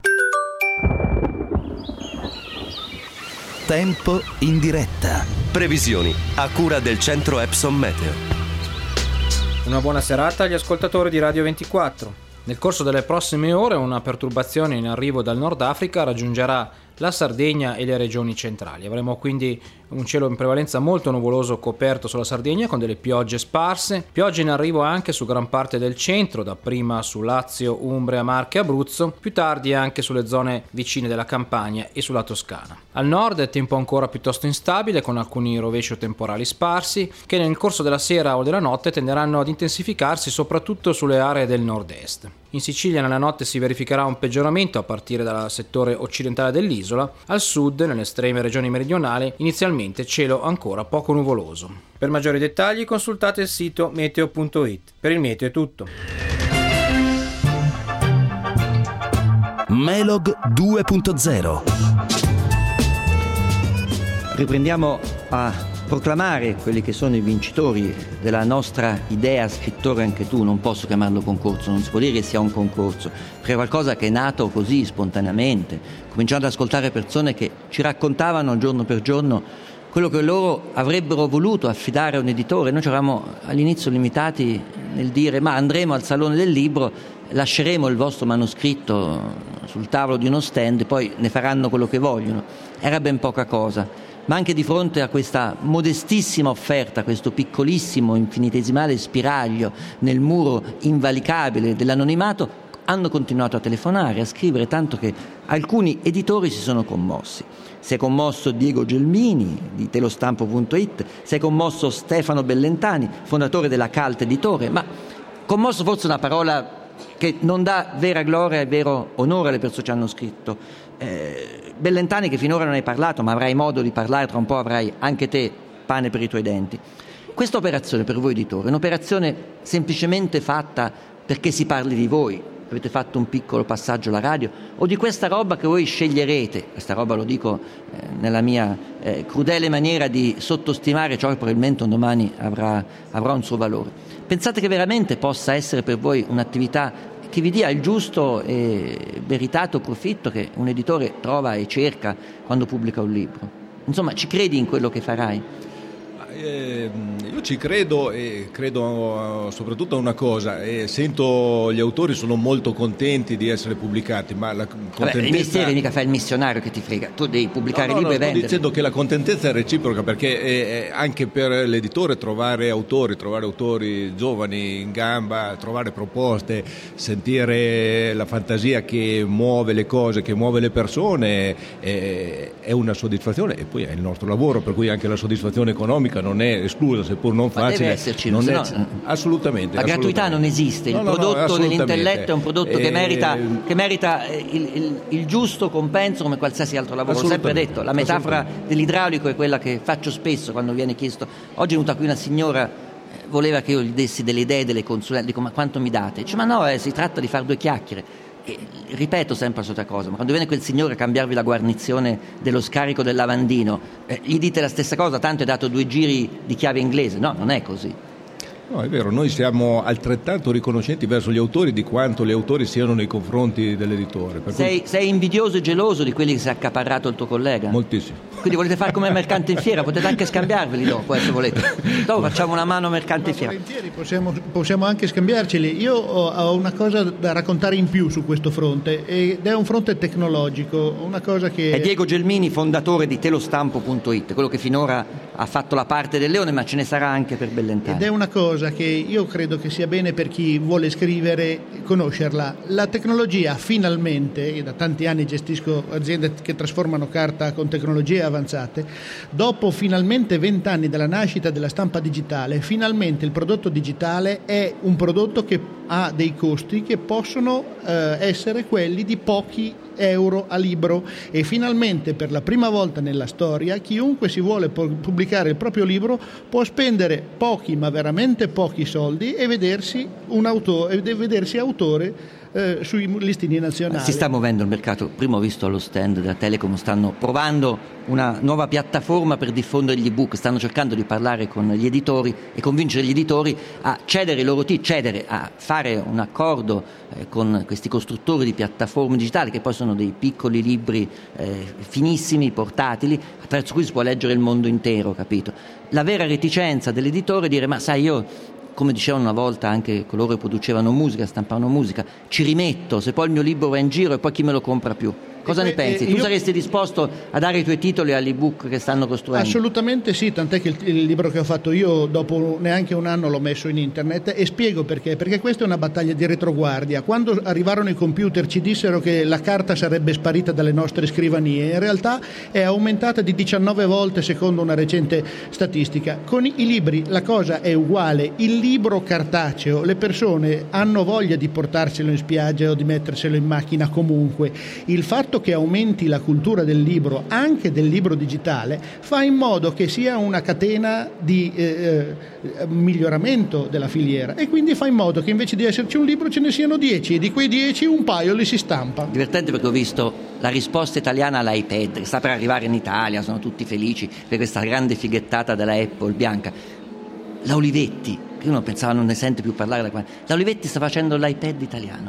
Tempo in diretta. Previsioni a cura del centro Epson Meteo. Una buona serata agli ascoltatori di Radio ventiquattro. Nel corso delle prossime ore una perturbazione in arrivo dal Nord Africa raggiungerà la Sardegna e le regioni centrali. Avremo quindi un cielo in prevalenza molto nuvoloso coperto sulla Sardegna con delle piogge sparse, piogge in arrivo anche su gran parte del centro, dapprima su Lazio, Umbria, Marche e Abruzzo, più tardi anche sulle zone vicine della Campania e sulla Toscana. Al nord è tempo ancora piuttosto instabile con alcuni rovesci o temporali sparsi che nel corso della sera o della notte tenderanno ad intensificarsi soprattutto sulle aree del nord-est. In Sicilia nella notte si verificherà un peggioramento a partire dal settore occidentale dell'isola, al sud, nelle estreme regioni meridionali, inizialmente cielo ancora poco nuvoloso. Per maggiori dettagli consultate il sito meteo punto it. Per il meteo è tutto. Melog due punto zero. Riprendiamo a proclamare quelli che sono i vincitori della nostra idea Scrittore anche tu. Non posso chiamarlo concorso, non si può dire che sia un concorso, perché è qualcosa che è nato così spontaneamente, cominciando ad ascoltare persone che ci raccontavano giorno per giorno quello che loro avrebbero voluto affidare a un editore. Noi ci eravamo all'inizio limitati nel dire ma andremo al Salone del Libro, lasceremo il vostro manoscritto sul tavolo di uno stand e poi ne faranno quello che vogliono. Era ben poca cosa. ma anche di fronte a questa modestissima offerta, questo piccolissimo, infinitesimale spiraglio nel muro invalicabile dell'anonimato, hanno continuato a telefonare, a scrivere, tanto che alcuni editori si sono commossi. Si è commosso Diego Gelmini di telostampo punto it, si è commosso Stefano Bellentani, fondatore della Calt Editore, ma commosso forse una parola che non dà vera gloria e vero onore alle persone che hanno scritto. Eh, Bellentani, che finora non hai parlato, ma avrai modo di parlare, tra un po' avrai anche te pane per i tuoi denti. Questa operazione per voi editori è un'operazione semplicemente fatta perché si parli di voi, avete fatto un piccolo passaggio alla radio, o di questa roba che voi sceglierete, questa roba lo dico eh, nella mia eh, crudele maniera di sottostimare ciò che probabilmente un domani avrà, avrà un suo valore. Pensate che veramente possa essere per voi un'attività che vi dia il giusto e veritato profitto che un editore trova e cerca quando pubblica un libro? Insomma, ci credi in quello che farai? Eh, io ci credo e credo soprattutto a una cosa, e sento gli autori sono molto contenti di essere pubblicati, ma la contentezza... Vabbè, il mestiere mica fai il missionario che ti frega, tu devi pubblicare no, no, libri no, e vendere. Sto dicendo che la contentezza è reciproca, perché è, è anche per l'editore trovare autori, trovare autori giovani in gamba, trovare proposte, sentire la fantasia che muove le cose, che muove le persone, è, è una soddisfazione, e poi è il nostro lavoro, per cui anche la soddisfazione economica non è esclusa, seppur non facile. Ma deve esserci, non è, no, assolutamente. La assolutamente. gratuità non esiste, il no, no, prodotto no, dell'intelletto è un prodotto che eh, merita, che merita il, il, il giusto compenso come qualsiasi altro lavoro. Ho sempre detto, la metafora dell'idraulico è quella che faccio spesso quando viene chiesto. Oggi è venuta qui una signora, voleva che io gli dessi delle idee, delle consulenze, dico ma quanto mi date? Dice ma no, eh, si tratta di fare due chiacchiere. E ripeto sempre la solita cosa, ma quando viene quel signore a cambiarvi la guarnizione dello scarico del lavandino, eh, gli dite la stessa cosa, tanto è dato due giri di chiave inglese. No, non è così. No, è vero, noi siamo altrettanto riconoscenti verso gli autori di quanto gli autori siano nei confronti dell'editore. Per sei, cui... sei invidioso e geloso di quelli che si è accaparrato il tuo collega? Moltissimo. Quindi volete fare come mercante in fiera, potete anche scambiarveli dopo, eh, se volete. Dopo facciamo una mano mercante in fiera. Volentieri, possiamo, possiamo anche scambiarceli. Io ho, ho una cosa da raccontare in più su questo fronte, ed è un fronte tecnologico, una cosa che... È Diego Gelmini, fondatore di telostampo punto it, quello che finora ha fatto la parte del leone, ma ce ne sarà anche per Bellentani. Ed è una cosa che io credo che sia bene per chi vuole scrivere conoscerla. La tecnologia finalmente, io da tanti anni gestisco aziende che trasformano carta con tecnologie avanzate, dopo finalmente vent'anni dalla nascita della stampa digitale, finalmente il prodotto digitale è un prodotto che ha dei costi che possono eh, essere quelli di pochi euro a libro, e finalmente per la prima volta nella storia chiunque si vuole pubblicare il proprio libro può spendere pochi, ma veramente pochi soldi e vedersi un autore, e vedersi autore eh, sui listini nazionali. Si sta muovendo il mercato. Prima ho visto allo stand della Telecom, stanno provando una nuova piattaforma per diffondere gli ebook, stanno cercando di parlare con gli editori e convincere gli editori a cedere i loro titoli, cedere a fare un accordo eh, con questi costruttori di piattaforme digitali, che poi sono dei piccoli libri eh, finissimi, portatili, attraverso cui si può leggere il mondo intero, capito? La vera reticenza dell'editore è dire ma sai, io, come dicevano una volta anche coloro che producevano musica, stampavano musica, ci rimetto, se poi il mio libro va in giro e poi chi me lo compra più? Cosa ne pensi? Tu saresti disposto a dare i tuoi titoli all'ebook che stanno costruendo? Assolutamente sì, tant'è che il, il libro che ho fatto io dopo neanche un anno l'ho messo in internet, e spiego perché. Perché questa è una battaglia di retroguardia. Quando arrivarono i computer ci dissero che la carta sarebbe sparita dalle nostre scrivanie, in realtà è aumentata di diciannove volte secondo una recente statistica. Con i libri la cosa è uguale, il libro cartaceo, le persone hanno voglia di portarselo in spiaggia o di metterselo in macchina comunque. Il fatto che aumenti la cultura del libro, anche del libro digitale, fa in modo che sia una catena di eh, miglioramento della filiera, e quindi fa in modo che invece di esserci un libro ce ne siano dieci, e di quei dieci un paio li si stampa. Divertente, perché ho visto la risposta italiana all'iPad che sta per arrivare in Italia, sono tutti felici per questa grande fighettata della Apple bianca. La Olivetti, che uno pensava non ne sente più parlare da qua, la Olivetti sta facendo l'iPad italiano.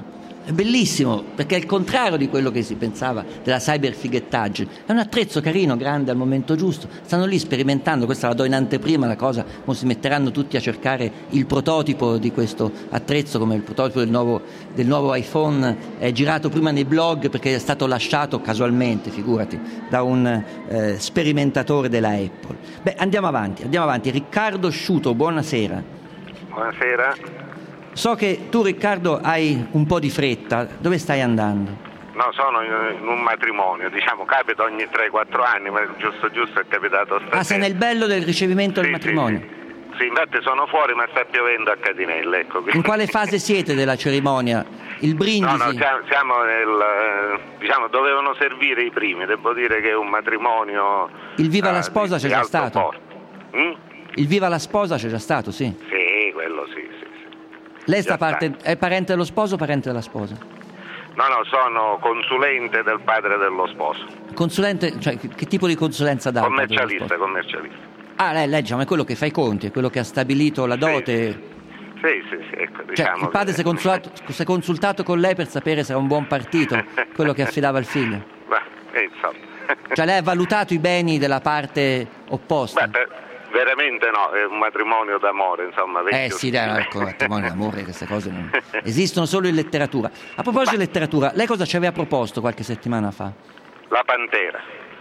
È bellissimo, perché è il contrario di quello che si pensava della cyberfighettaggine. È un attrezzo carino, grande, al momento giusto. Stanno lì sperimentando, questa la do in anteprima la cosa, mo si metteranno tutti a cercare il prototipo di questo attrezzo, come il prototipo del nuovo, del nuovo iPhone, è girato prima nei blog perché è stato lasciato casualmente, figurati, da un eh, sperimentatore della Apple. Beh, andiamo avanti, andiamo avanti. Riccardo Sciuto, buonasera. Buonasera. So che tu, Riccardo, hai un po' di fretta. Dove stai andando? No, sono in un matrimonio, diciamo, capita ogni tre quattro anni, ma giusto giusto è capitato stasera. Ah, sei nel bello del ricevimento sì, del matrimonio? Sì, sì, infatti sono fuori, ma sta piovendo a catinelle, ecco. Quindi. In quale fase siete della cerimonia? Il brindisi? No, no, siamo, siamo nel, diciamo, dovevano servire i primi, devo dire che è un matrimonio... Il viva la sposa uh, c'è già stato? Mm? Il viva la sposa c'è già stato, sì? Sì, quello sì, sì. Lei sta parte, è parente dello sposo o parente della sposa? No, no, sono consulente del padre dello sposo. Consulente, cioè che tipo di consulenza dà? Commercialista, commercialista. Ah, lei, lei diciamo, è quello che fa i conti, è quello che ha stabilito la dote. Sì, sì, sì, ecco, Cioè, diciamo il padre che... si è consultato, si è consultato con lei per sapere se era un buon partito, quello che affidava il figlio. Beh, insomma. Cioè lei ha valutato i beni della parte opposta? Beh, per... Veramente no, è un matrimonio d'amore, insomma. Eh sì, dai, ecco, matrimonio d'amore, queste cose non... esistono solo in letteratura. A proposito di letteratura, lei cosa ci aveva proposto qualche settimana fa? La Pantera.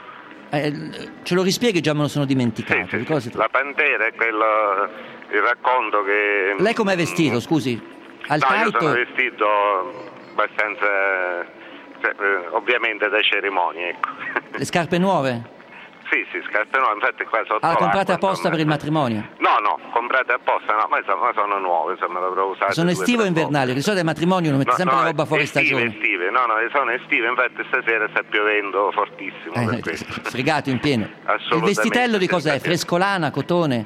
Eh, ce lo rispieghi, già me lo sono dimenticato. Sì, di cosa si... La Pantera è quello, il racconto che... Lei com'è vestito, scusi? Al no, taito... io sono vestito abbastanza, cioè, ovviamente da cerimonia, ecco. Le scarpe nuove? Sì, sì, scarpe nuove, infatti qua sotto. Ah, comprate apposta insomma. Per il matrimonio? No, no, comprate apposta, no, ma insomma sono nuove, insomma, l'avrò usate. Sono estive o invernali? Di solito al matrimonio non mette no, sempre no, la roba fuori estive, stagione. Estive, no, no, sono estive, infatti stasera sta piovendo fortissimo. Eh, per questo. Fregato in pieno. Assolutamente. Il vestitello di sì, cos'è? sì. Frescolana, cotone?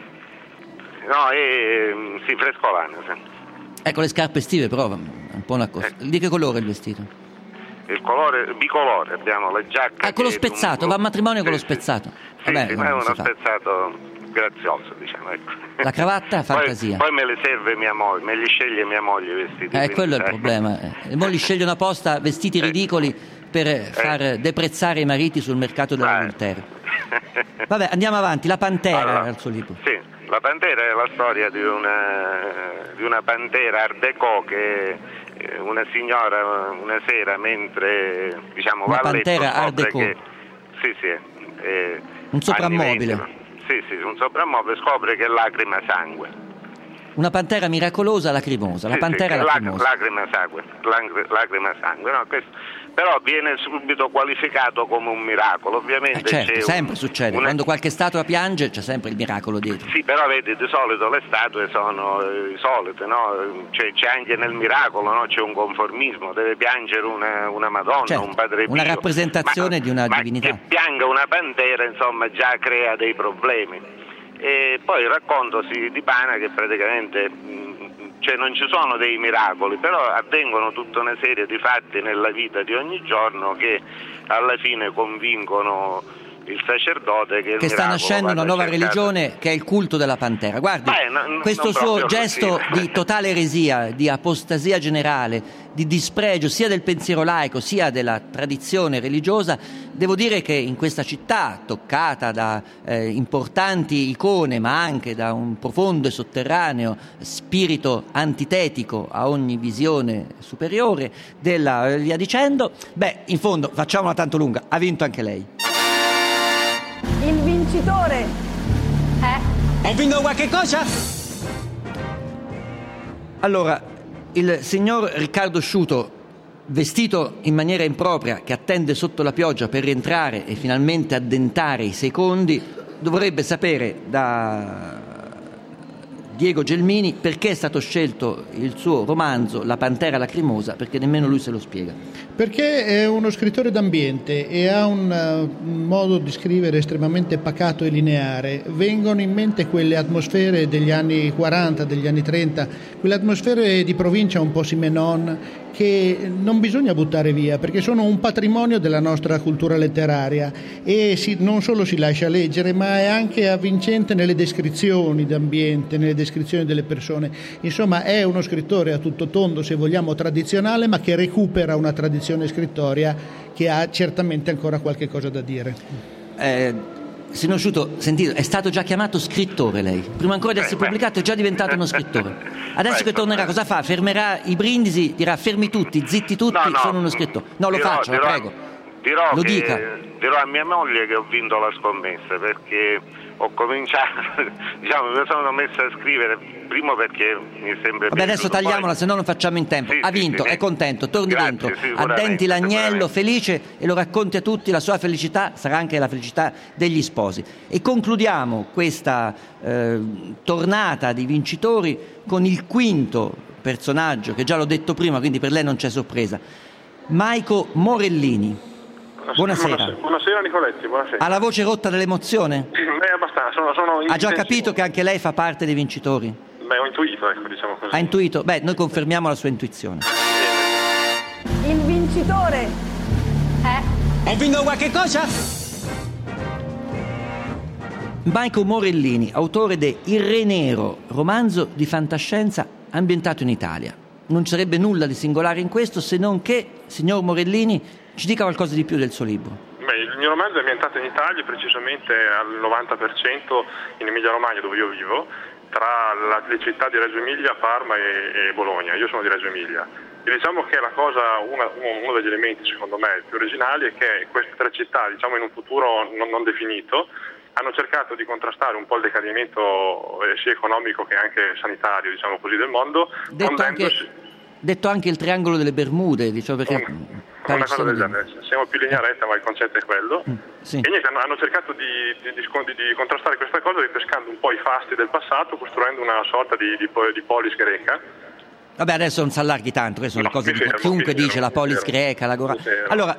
No, è, sì, frescolano, sì. Ecco, le scarpe estive però, un po' una cosa. Di che colore è il vestito? Il colore bicolore, abbiamo le giacche. Ah, con lo spezzato, un... va a matrimonio sì, con lo sì. spezzato. Sì, Vabbè, sì, ma è uno si fa. spezzato grazioso, diciamo, ecco. La cravatta, fantasia. Poi, poi me le serve mia moglie, me li sceglie mia moglie i vestiti. Eh, quello è il eh. problema. E mo li scegliono apposta vestiti ridicoli per far deprezzare i mariti sul mercato dell'adulterio. Vabbè, andiamo avanti. La Pantera allora, era il suo libro. Sì, La Pantera è la storia di una, di una pantera art déco che una signora una sera mentre diciamo una va a letto pantera art déco. Che, sì, sì, eh, un soprammobile. Sì, sì, un soprammobile, scopre che è lacrima sangue. Una pantera miracolosa lacrimosa, la sì, pantera sì, lacrimosa. Lacrima sangue, lacrima sangue, no, questo, però viene subito qualificato come un miracolo, ovviamente. Eh certo, c'è sempre un, succede, una... quando qualche statua piange c'è sempre il miracolo dietro. Sì, però vedi, di solito le statue sono eh, solite, no? C'è, c'è anche nel miracolo, no? C'è un conformismo, deve piangere una, una Madonna, certo, un Padre Pio. Una rappresentazione ma, di una ma divinità. Che pianga una pantera, insomma, già crea dei problemi. E poi il racconto si dipana che praticamente cioè non ci sono dei miracoli, però avvengono tutta una serie di fatti nella vita di ogni giorno che alla fine convincono il sacerdote che, il che sta nascendo una nuova cercato. religione che è il culto della pantera. Guardi, Beh, no, questo suo gesto così. di totale eresia, di apostasia generale, di dispregio sia del pensiero laico sia della tradizione religiosa, devo dire che in questa città toccata da eh, importanti icone ma anche da un profondo e sotterraneo spirito antitetico a ogni visione superiore della eh, via dicendo, beh, in fondo, facciamola tanto lunga, ha vinto anche lei. Il vincitore è... Ho vinto qualche cosa? Allora, il signor Riccardo Sciuto, vestito in maniera impropria, che attende sotto la pioggia per rientrare e finalmente addentare i secondi, dovrebbe sapere da Diego Gelmini perché è stato scelto il suo romanzo La Pantera lacrimosa, perché nemmeno lui se lo spiega. Perché è uno scrittore d'ambiente e ha un, uh, un modo di scrivere estremamente pacato e lineare. Vengono in mente quelle atmosfere degli anni quaranta, degli anni trenta, quelle atmosfere di provincia un po' Simenon che non bisogna buttare via, perché sono un patrimonio della nostra cultura letteraria e si, non solo si lascia leggere, ma è anche avvincente nelle descrizioni d'ambiente, nelle descrizioni delle persone. Insomma, è uno scrittore a tutto tondo, se vogliamo tradizionale, ma che recupera una tradizione scrittoria che ha certamente ancora qualche cosa da dire. Eh... Signor Sciuto, sentite, è stato già chiamato scrittore lei. Prima ancora di essere pubblicato è già diventato uno scrittore. Adesso che tornerà, cosa fa? Fermerà i brindisi, dirà fermi tutti, zitti tutti, No, no. sono uno scrittore. No, lo Dirò- faccio, la dirò- prego. Dirò, Lo che, dica. dirò a mia moglie che ho vinto la scommessa, perché ho cominciato, diciamo, mi sono messo a scrivere, primo perché mi è sempre Vabbè, adesso piaciuto, tagliamola, se no non facciamo in tempo. Sì, ha sì, vinto, sì, è sì. contento, torni Grazie, dentro, sicuramente, addenti l'agnello, sicuramente. felice, e lo racconti a tutti. La sua felicità sarà anche la felicità degli sposi. E concludiamo questa eh, tornata di vincitori con il quinto personaggio, che già l'ho detto prima, quindi per lei non c'è sorpresa. Maico Morellini. Buonasera. Buonasera, buonasera Nicoletti, buonasera. Ha la voce rotta dall'emozione? Beh, abbastanza, sono, sono Ha già intensivo. capito che anche lei fa parte dei vincitori? Beh, ho intuito, ecco, diciamo così. Ha intuito? Beh, noi confermiamo la sua intuizione. Il vincitore è... Ho vinto qualche cosa? Maico Morellini, autore de Il Re Nero, romanzo di fantascienza ambientato in Italia. Non ci sarebbe nulla di singolare in questo, se non che, signor Morellini, ci dica qualcosa di più del suo libro. Beh, il mio romanzo è ambientato in Italia, precisamente al novanta per cento in Emilia-Romagna, dove io vivo, tra la, le città di Reggio Emilia, Parma e, e Bologna. Io sono di Reggio Emilia. E diciamo che la cosa, una, uno degli elementi secondo me più originali è che queste tre città, diciamo in un futuro non, non definito, hanno cercato di contrastare un po' il decadimento eh, sia economico che anche sanitario, diciamo così, del mondo. Detto anche, detto anche il triangolo delle Bermude, diciamo, perché... Una cosa del genere, siamo più linea retta, ma il concetto è quello. sì. E niente, hanno, hanno cercato di, di, di, di contrastare questa cosa ripescando un po' i fasti del passato, costruendo una sorta di, di, di polis greca. Vabbè, adesso non si allarghi tanto, queste sono No, le cose mi di fermo, chiunque mi dice fermo, la polis mi fermo. greca, la gora... Mi fermo. Allora,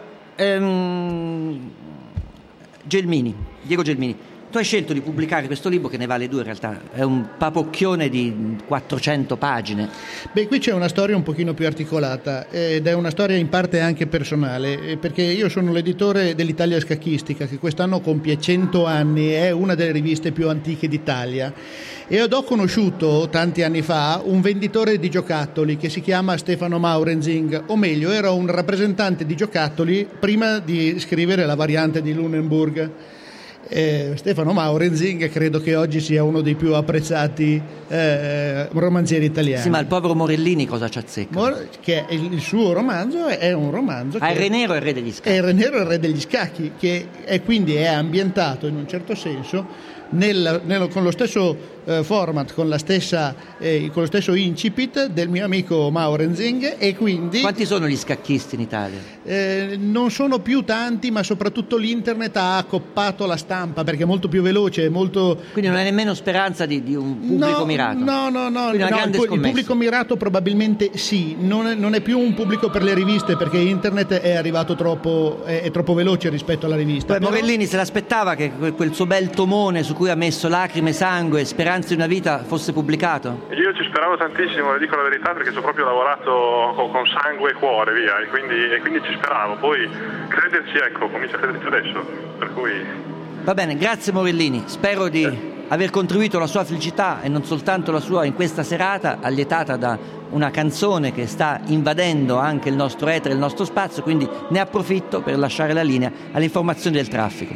ehm, Gelmini, Diego Gelmini, tu hai scelto di pubblicare questo libro che ne vale due in realtà, è un papocchione di quattrocento pagine. Beh, qui c'è una storia un pochino più articolata ed è una storia in parte anche personale, perché io sono l'editore dell'Italia Scacchistica, che quest'anno compie cento anni, è una delle riviste più antiche d'Italia, e ho conosciuto tanti anni fa un venditore di giocattoli che si chiama Stefano Maurenzing, o meglio era un rappresentante di giocattoli prima di scrivere la variante di Lunenburg. Eh, Stefano Maurenzing credo che oggi sia uno dei più apprezzati eh, romanzieri italiani. Sì, ma il povero Morellini cosa ci azzecca? Mor- che è il, il suo romanzo è un romanzo Ah, che il Re Nero è il re degli scacchi. è il Re Nero è il re degli scacchi, che è quindi è ambientato in un certo senso nel, nel, con lo stesso eh, format, con la stessa eh, con lo stesso incipit del mio amico Maurenzing, e quindi Quanti sono gli scacchisti in Italia? eh, non sono più tanti, ma soprattutto l'internet ha accoppato la stampa perché è molto più veloce, molto... Quindi non hai nemmeno speranza di, di un pubblico no, mirato? No, no, no, Quindi una no, grande il, il scommessa. pubblico mirato probabilmente sì, non è, non è più un pubblico per le riviste perché internet è arrivato troppo, è, è troppo veloce rispetto alla rivista. Poi Però- Morellini se l'aspettava che quel, quel suo bel tomone su cui ha messo lacrime, sangue, speranze di una vita fosse pubblicato? Io ci speravo tantissimo, le dico la verità, perché ci ho proprio lavorato con, con sangue e cuore, via, e quindi, e quindi ci speravo. Poi crederci, ecco, comincio a crederci adesso, per cui... Va bene, grazie Morellini, spero di aver contribuito alla sua felicità e non soltanto la sua in questa serata, allietata da una canzone che sta invadendo anche il nostro etere, il nostro spazio, quindi ne approfitto per lasciare la linea alle informazioni del traffico.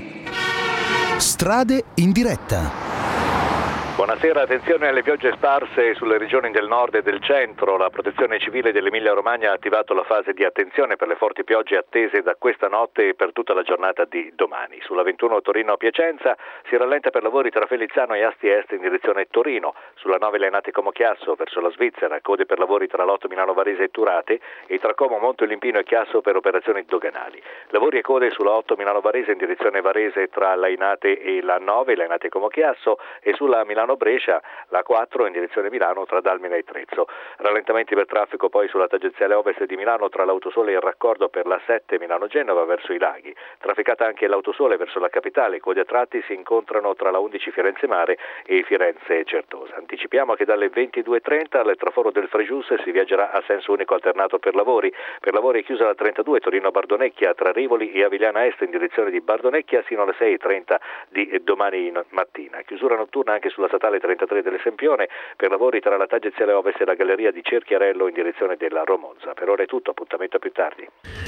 Strade in diretta. Buonasera, attenzione alle piogge sparse sulle regioni del nord e del centro. La protezione civile dell'Emilia Romagna ha attivato la fase di attenzione per le forti piogge attese da questa notte e per tutta la giornata di domani. Sulla ventuno Torino-Piacenza si rallenta per lavori tra Felizzano e Asti Est in direzione Torino. Sulla nove Lainate Como-Chiasso verso la Svizzera, code per lavori tra Lotto Milano Varese e Turate, e tra Como, Monte Olimpino e Chiasso per operazioni doganali. Lavori e code sulla otto Milano Varese in direzione Varese tra Lainate e la nove Lainate Como-Chiasso, e sulla Milano Milano-Brescia, la quattro in direzione Milano tra Dalmine e Trezzo. Rallentamenti per traffico poi sulla tangenziale ovest di Milano tra l'Autosole e il raccordo per la sette Milano-Genova verso i laghi. Trafficata anche l'Autosole verso la capitale, i codi a tratti si incontrano tra la undici Firenze Mare e Firenze Certosa. Anticipiamo che dalle ventidue e trenta al traforo del Frejus si viaggerà a senso unico alternato per lavori. Per lavori è chiusa la trentadue Torino-Bardonecchia tra Rivoli e Avigliana Est in direzione di Bardonecchia sino alle sei e trenta di domani mattina. Chiusura notturna anche sulla statale trentatré dell'Esempione per lavori tra la tangenziale ovest e la galleria di Cerchiarello in direzione della Romonza. Per ora è tutto, appuntamento a più tardi.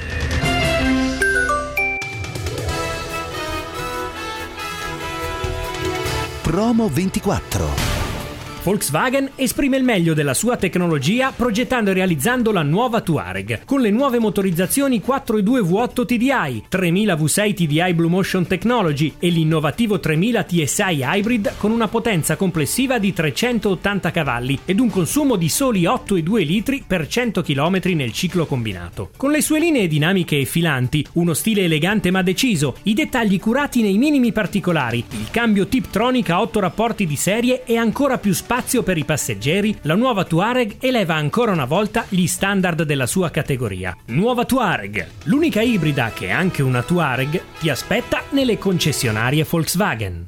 Promo ventiquattro. Volkswagen esprime il meglio della sua tecnologia progettando e realizzando la nuova Touareg con le nuove motorizzazioni quattro virgola due V otto T D I, tremila V sei T D I Blue Motion Technology e l'innovativo tremila T S I Hybrid con una potenza complessiva di trecentottanta cavalli ed un consumo di soli otto virgola due litri per cento chilometri nel ciclo combinato. Con le sue linee dinamiche e filanti, uno stile elegante ma deciso, i dettagli curati nei minimi particolari, il cambio Tiptronic a otto rapporti di serie e ancora più spazio Spazio per i passeggeri, la nuova Touareg eleva ancora una volta gli standard della sua categoria. Nuova Touareg, l'unica ibrida che è anche una Touareg, ti aspetta nelle concessionarie Volkswagen.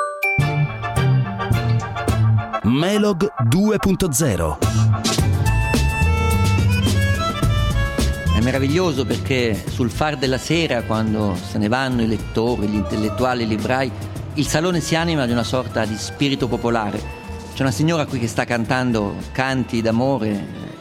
Melog due punto zero. È meraviglioso perché sul far della sera, quando se ne vanno i lettori, gli intellettuali, i librai, il salone si anima di una sorta di spirito popolare. C'è una signora qui che sta cantando canti d'amore,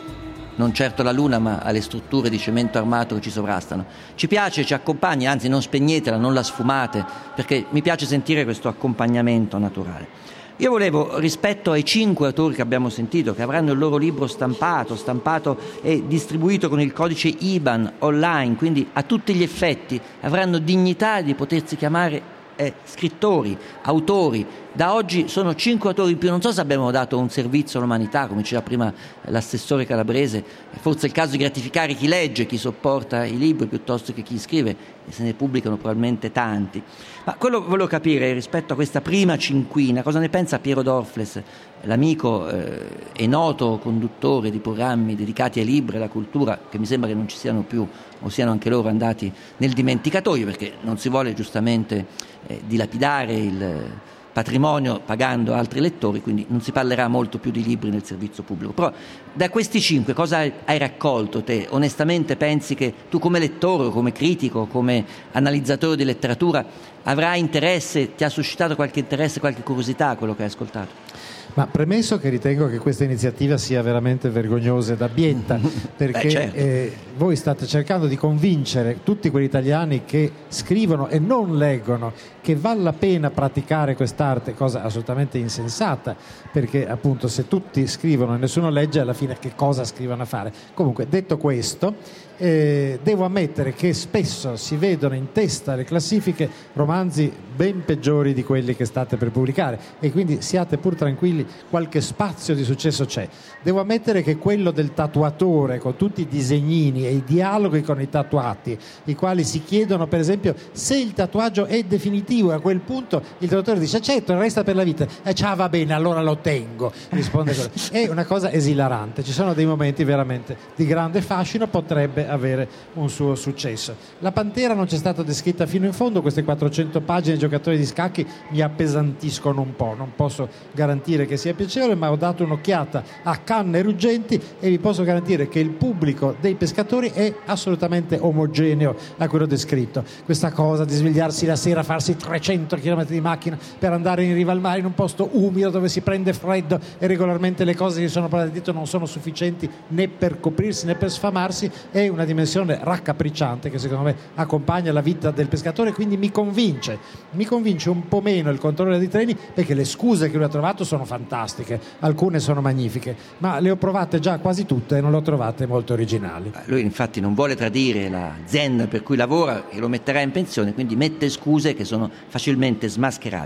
non certo alla luna ma alle strutture di cemento armato che ci sovrastano. Ci piace, ci accompagna, anzi non spegnetela, non la sfumate, perché mi piace sentire questo accompagnamento naturale. Io volevo, rispetto ai cinque autori che abbiamo sentito, che avranno il loro libro stampato, stampato e distribuito con il codice I B A N online, quindi a tutti gli effetti avranno dignità di potersi chiamare eh, scrittori, autori. Da oggi sono cinque autori in più. Non so se abbiamo dato un servizio all'umanità, come diceva prima l'assessore calabrese. Forse è il caso di gratificare chi legge, chi sopporta i libri piuttosto che chi scrive, e se ne pubblicano probabilmente tanti. Ma quello che volevo capire rispetto a questa prima cinquina, cosa ne pensa Piero Dorfles, l'amico eh, e noto conduttore di programmi dedicati ai libri e alla cultura, che mi sembra che non ci siano più o siano anche loro andati nel dimenticatoio, perché non si vuole giustamente eh, dilapidare il patrimonio pagando altri lettori, quindi non si parlerà molto più di libri nel servizio pubblico. Però da questi cinque cosa hai raccolto te? Onestamente pensi che tu come lettore, come critico, come analizzatore di letteratura avrai interesse, ti ha suscitato qualche interesse, qualche curiosità quello che hai ascoltato? Ma premesso che ritengo che questa iniziativa sia veramente vergognosa ed abietta, perché Beh, certo. eh, voi state cercando di convincere tutti quegli italiani che scrivono e non leggono che vale la pena praticare quest'arte, cosa assolutamente insensata, perché appunto se tutti scrivono e nessuno legge, alla fine che cosa scrivono a fare? Comunque, detto questo, eh, devo ammettere che spesso si vedono in testa alle classifiche romanzi ben peggiori di quelli che state per pubblicare, e quindi siate pur tranquilli, qualche spazio di successo c'è. Devo ammettere che quello del tatuatore, con tutti i disegnini e i dialoghi con i tatuati, i quali si chiedono per esempio se il tatuaggio è definitivo, e a quel punto il tatuatore dice certo, resta per la vita, e ciao, va bene, allora lo tengo, risponde così. È una cosa esilarante, ci sono dei momenti veramente di grande fascino, potrebbe avere un suo successo. La Pantera non c'è stata descritta fino in fondo, queste quattrocento pagine di giocatori di scacchi mi appesantiscono un po', non posso garantire che sia piacevole, ma ho dato un'occhiata a canne ruggenti e vi posso garantire che il pubblico dei pescatori è assolutamente omogeneo a quello descritto. Questa cosa di svegliarsi la sera, farsi trecento chilometri di macchina per andare in riva al mare in un posto umido dove si prende freddo e regolarmente le cose che sono portate dietro non sono sufficienti né per coprirsi né per sfamarsi, è una dimensione raccapricciante che secondo me accompagna la vita del pescatore, quindi mi convince mi convince un po' meno il controllo dei treni, perché le scuse che lui ha trovato sono fantastiche, alcune sono magnifiche, ma le ho provate già quasi tutte e non le ho trovate molto originali. Lui infatti non vuole tradire l'azienda per cui lavora e lo metterà in pensione, quindi mette scuse che sono facilmente smascherabili.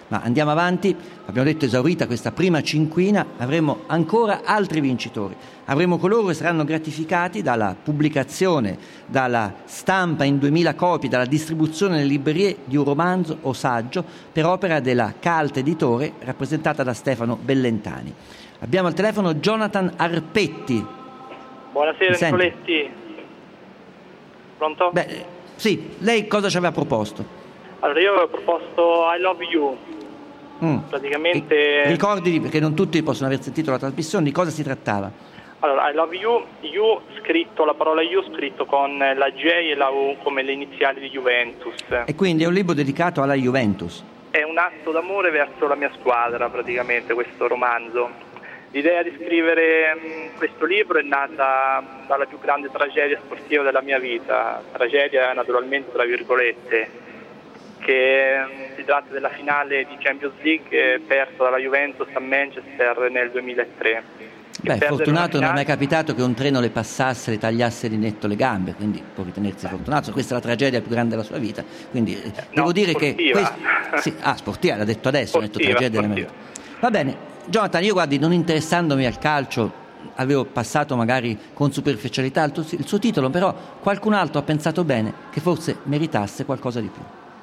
Ma andiamo avanti, abbiamo detto esaurita questa prima cinquina, avremo ancora altri vincitori. Avremo coloro che saranno gratificati dalla pubblicazione, dalla stampa in duemila copie, dalla distribuzione nelle librerie di un romanzo o saggio per opera della Calt Editore, rappresentata da Stefano Bellentani. Abbiamo al telefono Jonathan Arpetti. Buonasera Nicoletti. Pronto? Beh, sì, lei cosa ci aveva proposto? Allora io avevo proposto I Love You. Mm. Praticamente... E ricordi, perché non tutti possono aver sentito la trasmissione, di cosa si trattava? Allora, I Love You, You scritto, la parola You scritto con la J e la U come le iniziali di Juventus. E quindi è un libro dedicato alla Juventus? È un atto d'amore verso la mia squadra, praticamente, questo romanzo. L'idea di scrivere mh, questo libro è nata dalla più grande tragedia sportiva della mia vita, tragedia naturalmente tra virgolette, che mh, si tratta della finale di Champions League persa dalla Juventus a Manchester nel duemilatré. Beh, fortunato non è mai capitato che un treno le passasse e le tagliasse di netto le gambe, quindi può ritenersi fortunato. Questa è la tragedia più grande della sua vita, quindi eh, no, devo dire sportiva. che questo, sì, ah, sportiva, l'ha detto adesso, sportiva, ha detto tragedia della mia vita. Va bene, Jonathan, io guardi, non interessandomi al calcio, avevo passato magari con superficialità il, tuo, il suo titolo, però qualcun altro ha pensato bene che forse meritasse qualcosa di più.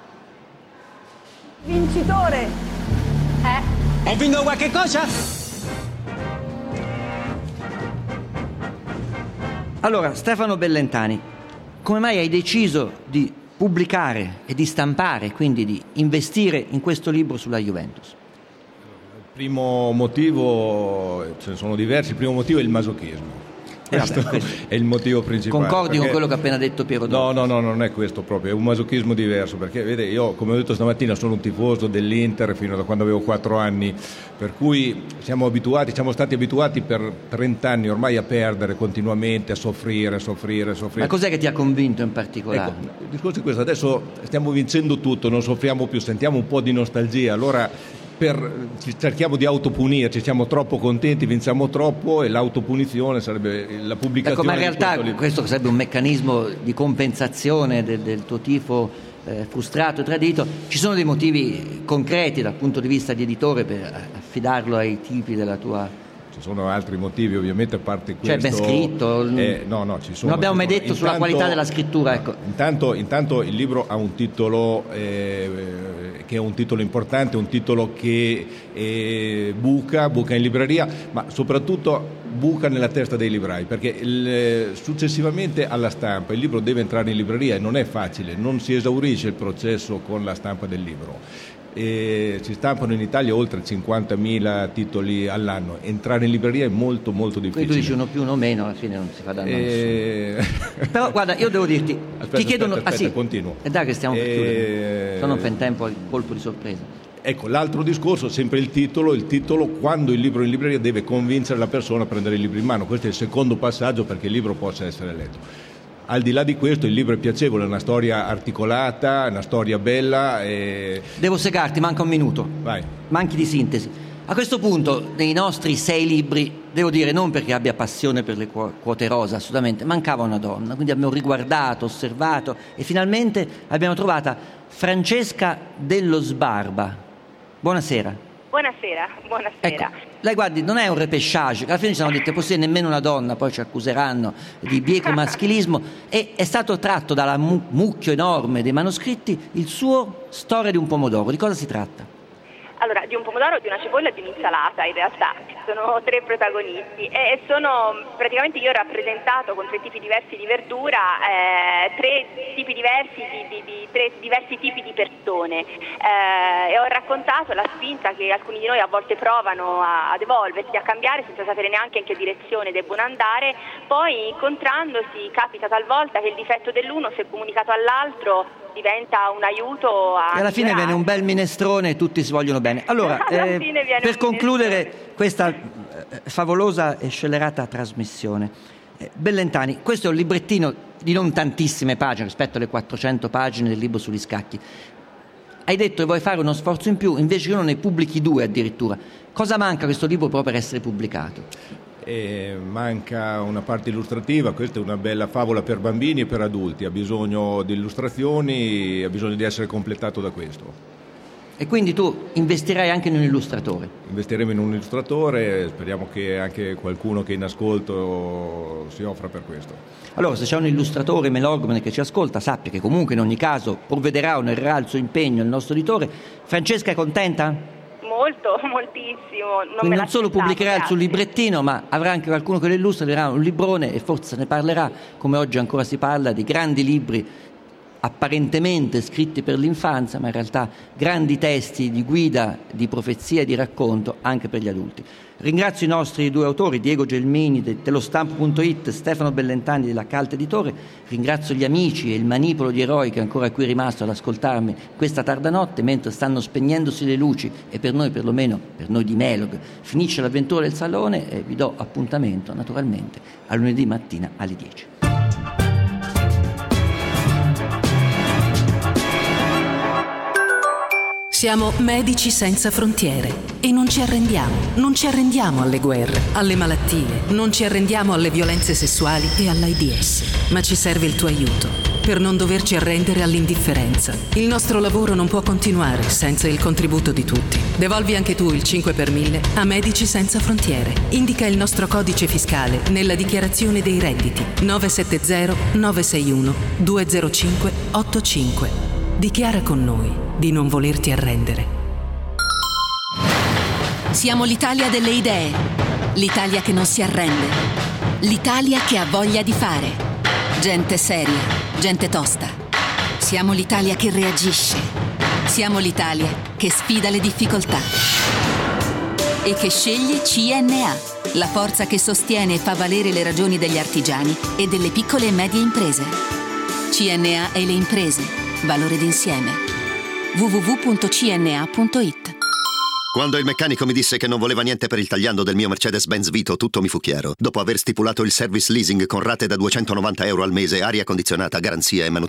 Vincitore! Eh? Hai vinto qualche cosa? Allora, Stefano Bellentani, come mai hai deciso di pubblicare e di stampare, quindi di investire in questo libro sulla Juventus? Il primo motivo, ce ne sono diversi, il primo motivo è il masochismo. Questo, vabbè, questo è il motivo principale. Concordi perché... con quello che ha appena detto Piero Dotti? No, no, no, non è questo proprio, è un masochismo diverso, perché vede, io come ho detto stamattina sono un tifoso dell'Inter fino da quando avevo quattro anni, per cui siamo abituati, siamo stati abituati per trenta anni ormai a perdere continuamente, a soffrire, a soffrire, a soffrire. Ma cos'è che ti ha convinto in particolare? Ecco, il discorso è questo, adesso stiamo vincendo tutto, non soffriamo più, sentiamo un po' di nostalgia, allora per, cerchiamo di autopunirci, siamo troppo contenti, vinciamo troppo e l'autopunizione sarebbe la pubblicazione. Ecco, ma in realtà questo, questo sarebbe un meccanismo di compensazione del, del tuo tifo eh, frustrato e tradito. Ci sono dei motivi concreti dal punto di vista di editore per affidarlo ai tipi della tua... Ci sono altri motivi ovviamente a parte questo. Cioè ben scritto? Eh, no, no, ci sono. Non abbiamo mai detto intanto, sulla qualità della scrittura. Ecco. Intanto, intanto il libro ha un titolo eh, che è un titolo importante, un titolo che eh, buca, buca in libreria, ma soprattutto buca nella testa dei librai, perché il, successivamente alla stampa il libro deve entrare in libreria e non è facile, non si esaurisce il processo con la stampa del libro. E si stampano in Italia oltre cinquantamila titoli all'anno, entrare in libreria è molto molto difficile. Quindi tu dici uno più uno meno, alla fine non si fa danno e... a nessuno. Però guarda, io devo dirti, aspetta, ti chiedono... aspetta, aspetta, ah sì, continuo. E dai che stiamo per e... chiudere, se non fa in tempo al colpo di sorpresa. Ecco, l'altro discorso, sempre il titolo, il titolo quando il libro è in libreria deve convincere la persona a prendere il libro in mano, questo è il secondo passaggio perché il libro possa essere letto. Al di là di questo il libro è piacevole, è una storia articolata, una storia bella. E... Devo segarti, manca un minuto. Vai. Manchi di sintesi. A questo punto, nei nostri sei libri, devo dire non perché abbia passione per le quote rosa, assolutamente, mancava una donna, quindi abbiamo riguardato, osservato e finalmente abbiamo trovata Francesca Dello Sbarba. Buonasera. Buonasera, buonasera. Ecco, lei guardi, non è un repêchage, alla fine ci siamo detti possibile nemmeno una donna, poi ci accuseranno di bieco maschilismo, e è stato tratto dalla mu- mucchio enorme dei manoscritti il suo Storia di un pomodoro. Di cosa si tratta? Allora, di un pomodoro, di una cipolla e di un'insalata in realtà, sono tre protagonisti e sono praticamente, io ho rappresentato con tre tipi diversi di verdura, eh, tre tipi diversi di, di, di tre diversi tipi di persone eh, e ho raccontato la spinta che alcuni di noi a volte provano a, ad evolversi, a cambiare senza sapere neanche in che direzione debbono andare, poi incontrandosi capita talvolta che il difetto dell'uno, se comunicato all'altro, diventa un aiuto a... E alla fine viene un bel minestrone e tutti si vogliono bene. Allora, eh, per concludere questa eh, favolosa e scellerata trasmissione, eh, Bellentani, questo è un librettino di non tantissime pagine rispetto alle quattrocento pagine del libro sugli scacchi. Hai detto che vuoi fare uno sforzo in più, invece che uno ne pubblichi due addirittura. Cosa manca a questo libro proprio per essere pubblicato? E manca una parte illustrativa, questa è una bella favola per bambini e per adulti, ha bisogno di illustrazioni, ha bisogno di essere completato da questo. E quindi tu investirai anche in un illustratore? Investiremo in un illustratore, speriamo che anche qualcuno che è in ascolto si offra per questo. Allora, se c'è un illustratore melogmane che ci ascolta, sappia che comunque in ogni caso provvederà, onorerà il suo impegno il nostro editore. Francesca è contenta? Molto, moltissimo. Non Quindi me non solo pubblicherà grazie. il suo librettino, ma avrà anche qualcuno che lo illustra, dirà un librone e forse ne parlerà, come oggi ancora si parla, di grandi libri apparentemente scritti per l'infanzia, ma in realtà grandi testi di guida, di profezia e di racconto anche per gli adulti. Ringrazio i nostri due autori, Diego Gelmini dello Stampo punto it, Stefano Bellentani della Calt Editore. Ringrazio gli amici e il manipolo di eroi che è ancora qui rimasto ad ascoltarmi questa tarda notte mentre stanno spegnendosi le luci e per noi, perlomeno per noi di Melog, finisce l'avventura del salone e vi do appuntamento naturalmente a lunedì mattina alle dieci. Siamo Medici Senza Frontiere e non ci arrendiamo, non ci arrendiamo alle guerre, alle malattie, non ci arrendiamo alle violenze sessuali e all'AIDS, ma ci serve il tuo aiuto per non doverci arrendere all'indifferenza. Il nostro lavoro non può continuare senza il contributo di tutti. Devolvi anche tu il cinque per mille a Medici Senza Frontiere. Indica il nostro codice fiscale nella dichiarazione dei redditi nove sette zero nove sei uno due zero cinque otto cinque. Dichiara con noi di non volerti arrendere. Siamo l'Italia delle idee, l'Italia che non si arrende, l'Italia che ha voglia di fare. Gente seria, gente tosta. Siamo l'Italia che reagisce. Siamo l'Italia che sfida le difficoltà e che sceglie C N A, la forza che sostiene e fa valere le ragioni degli artigiani e delle piccole e medie imprese. C N A e le imprese, valore d'insieme. w w w punto c n a punto i t. Quando il meccanico mi disse che non voleva niente per il tagliando del mio Mercedes-Benz Vito, tutto mi fu chiaro. Dopo aver stipulato il service leasing con rate da duecentonovanta euro al mese, aria condizionata, garanzia e manutenzione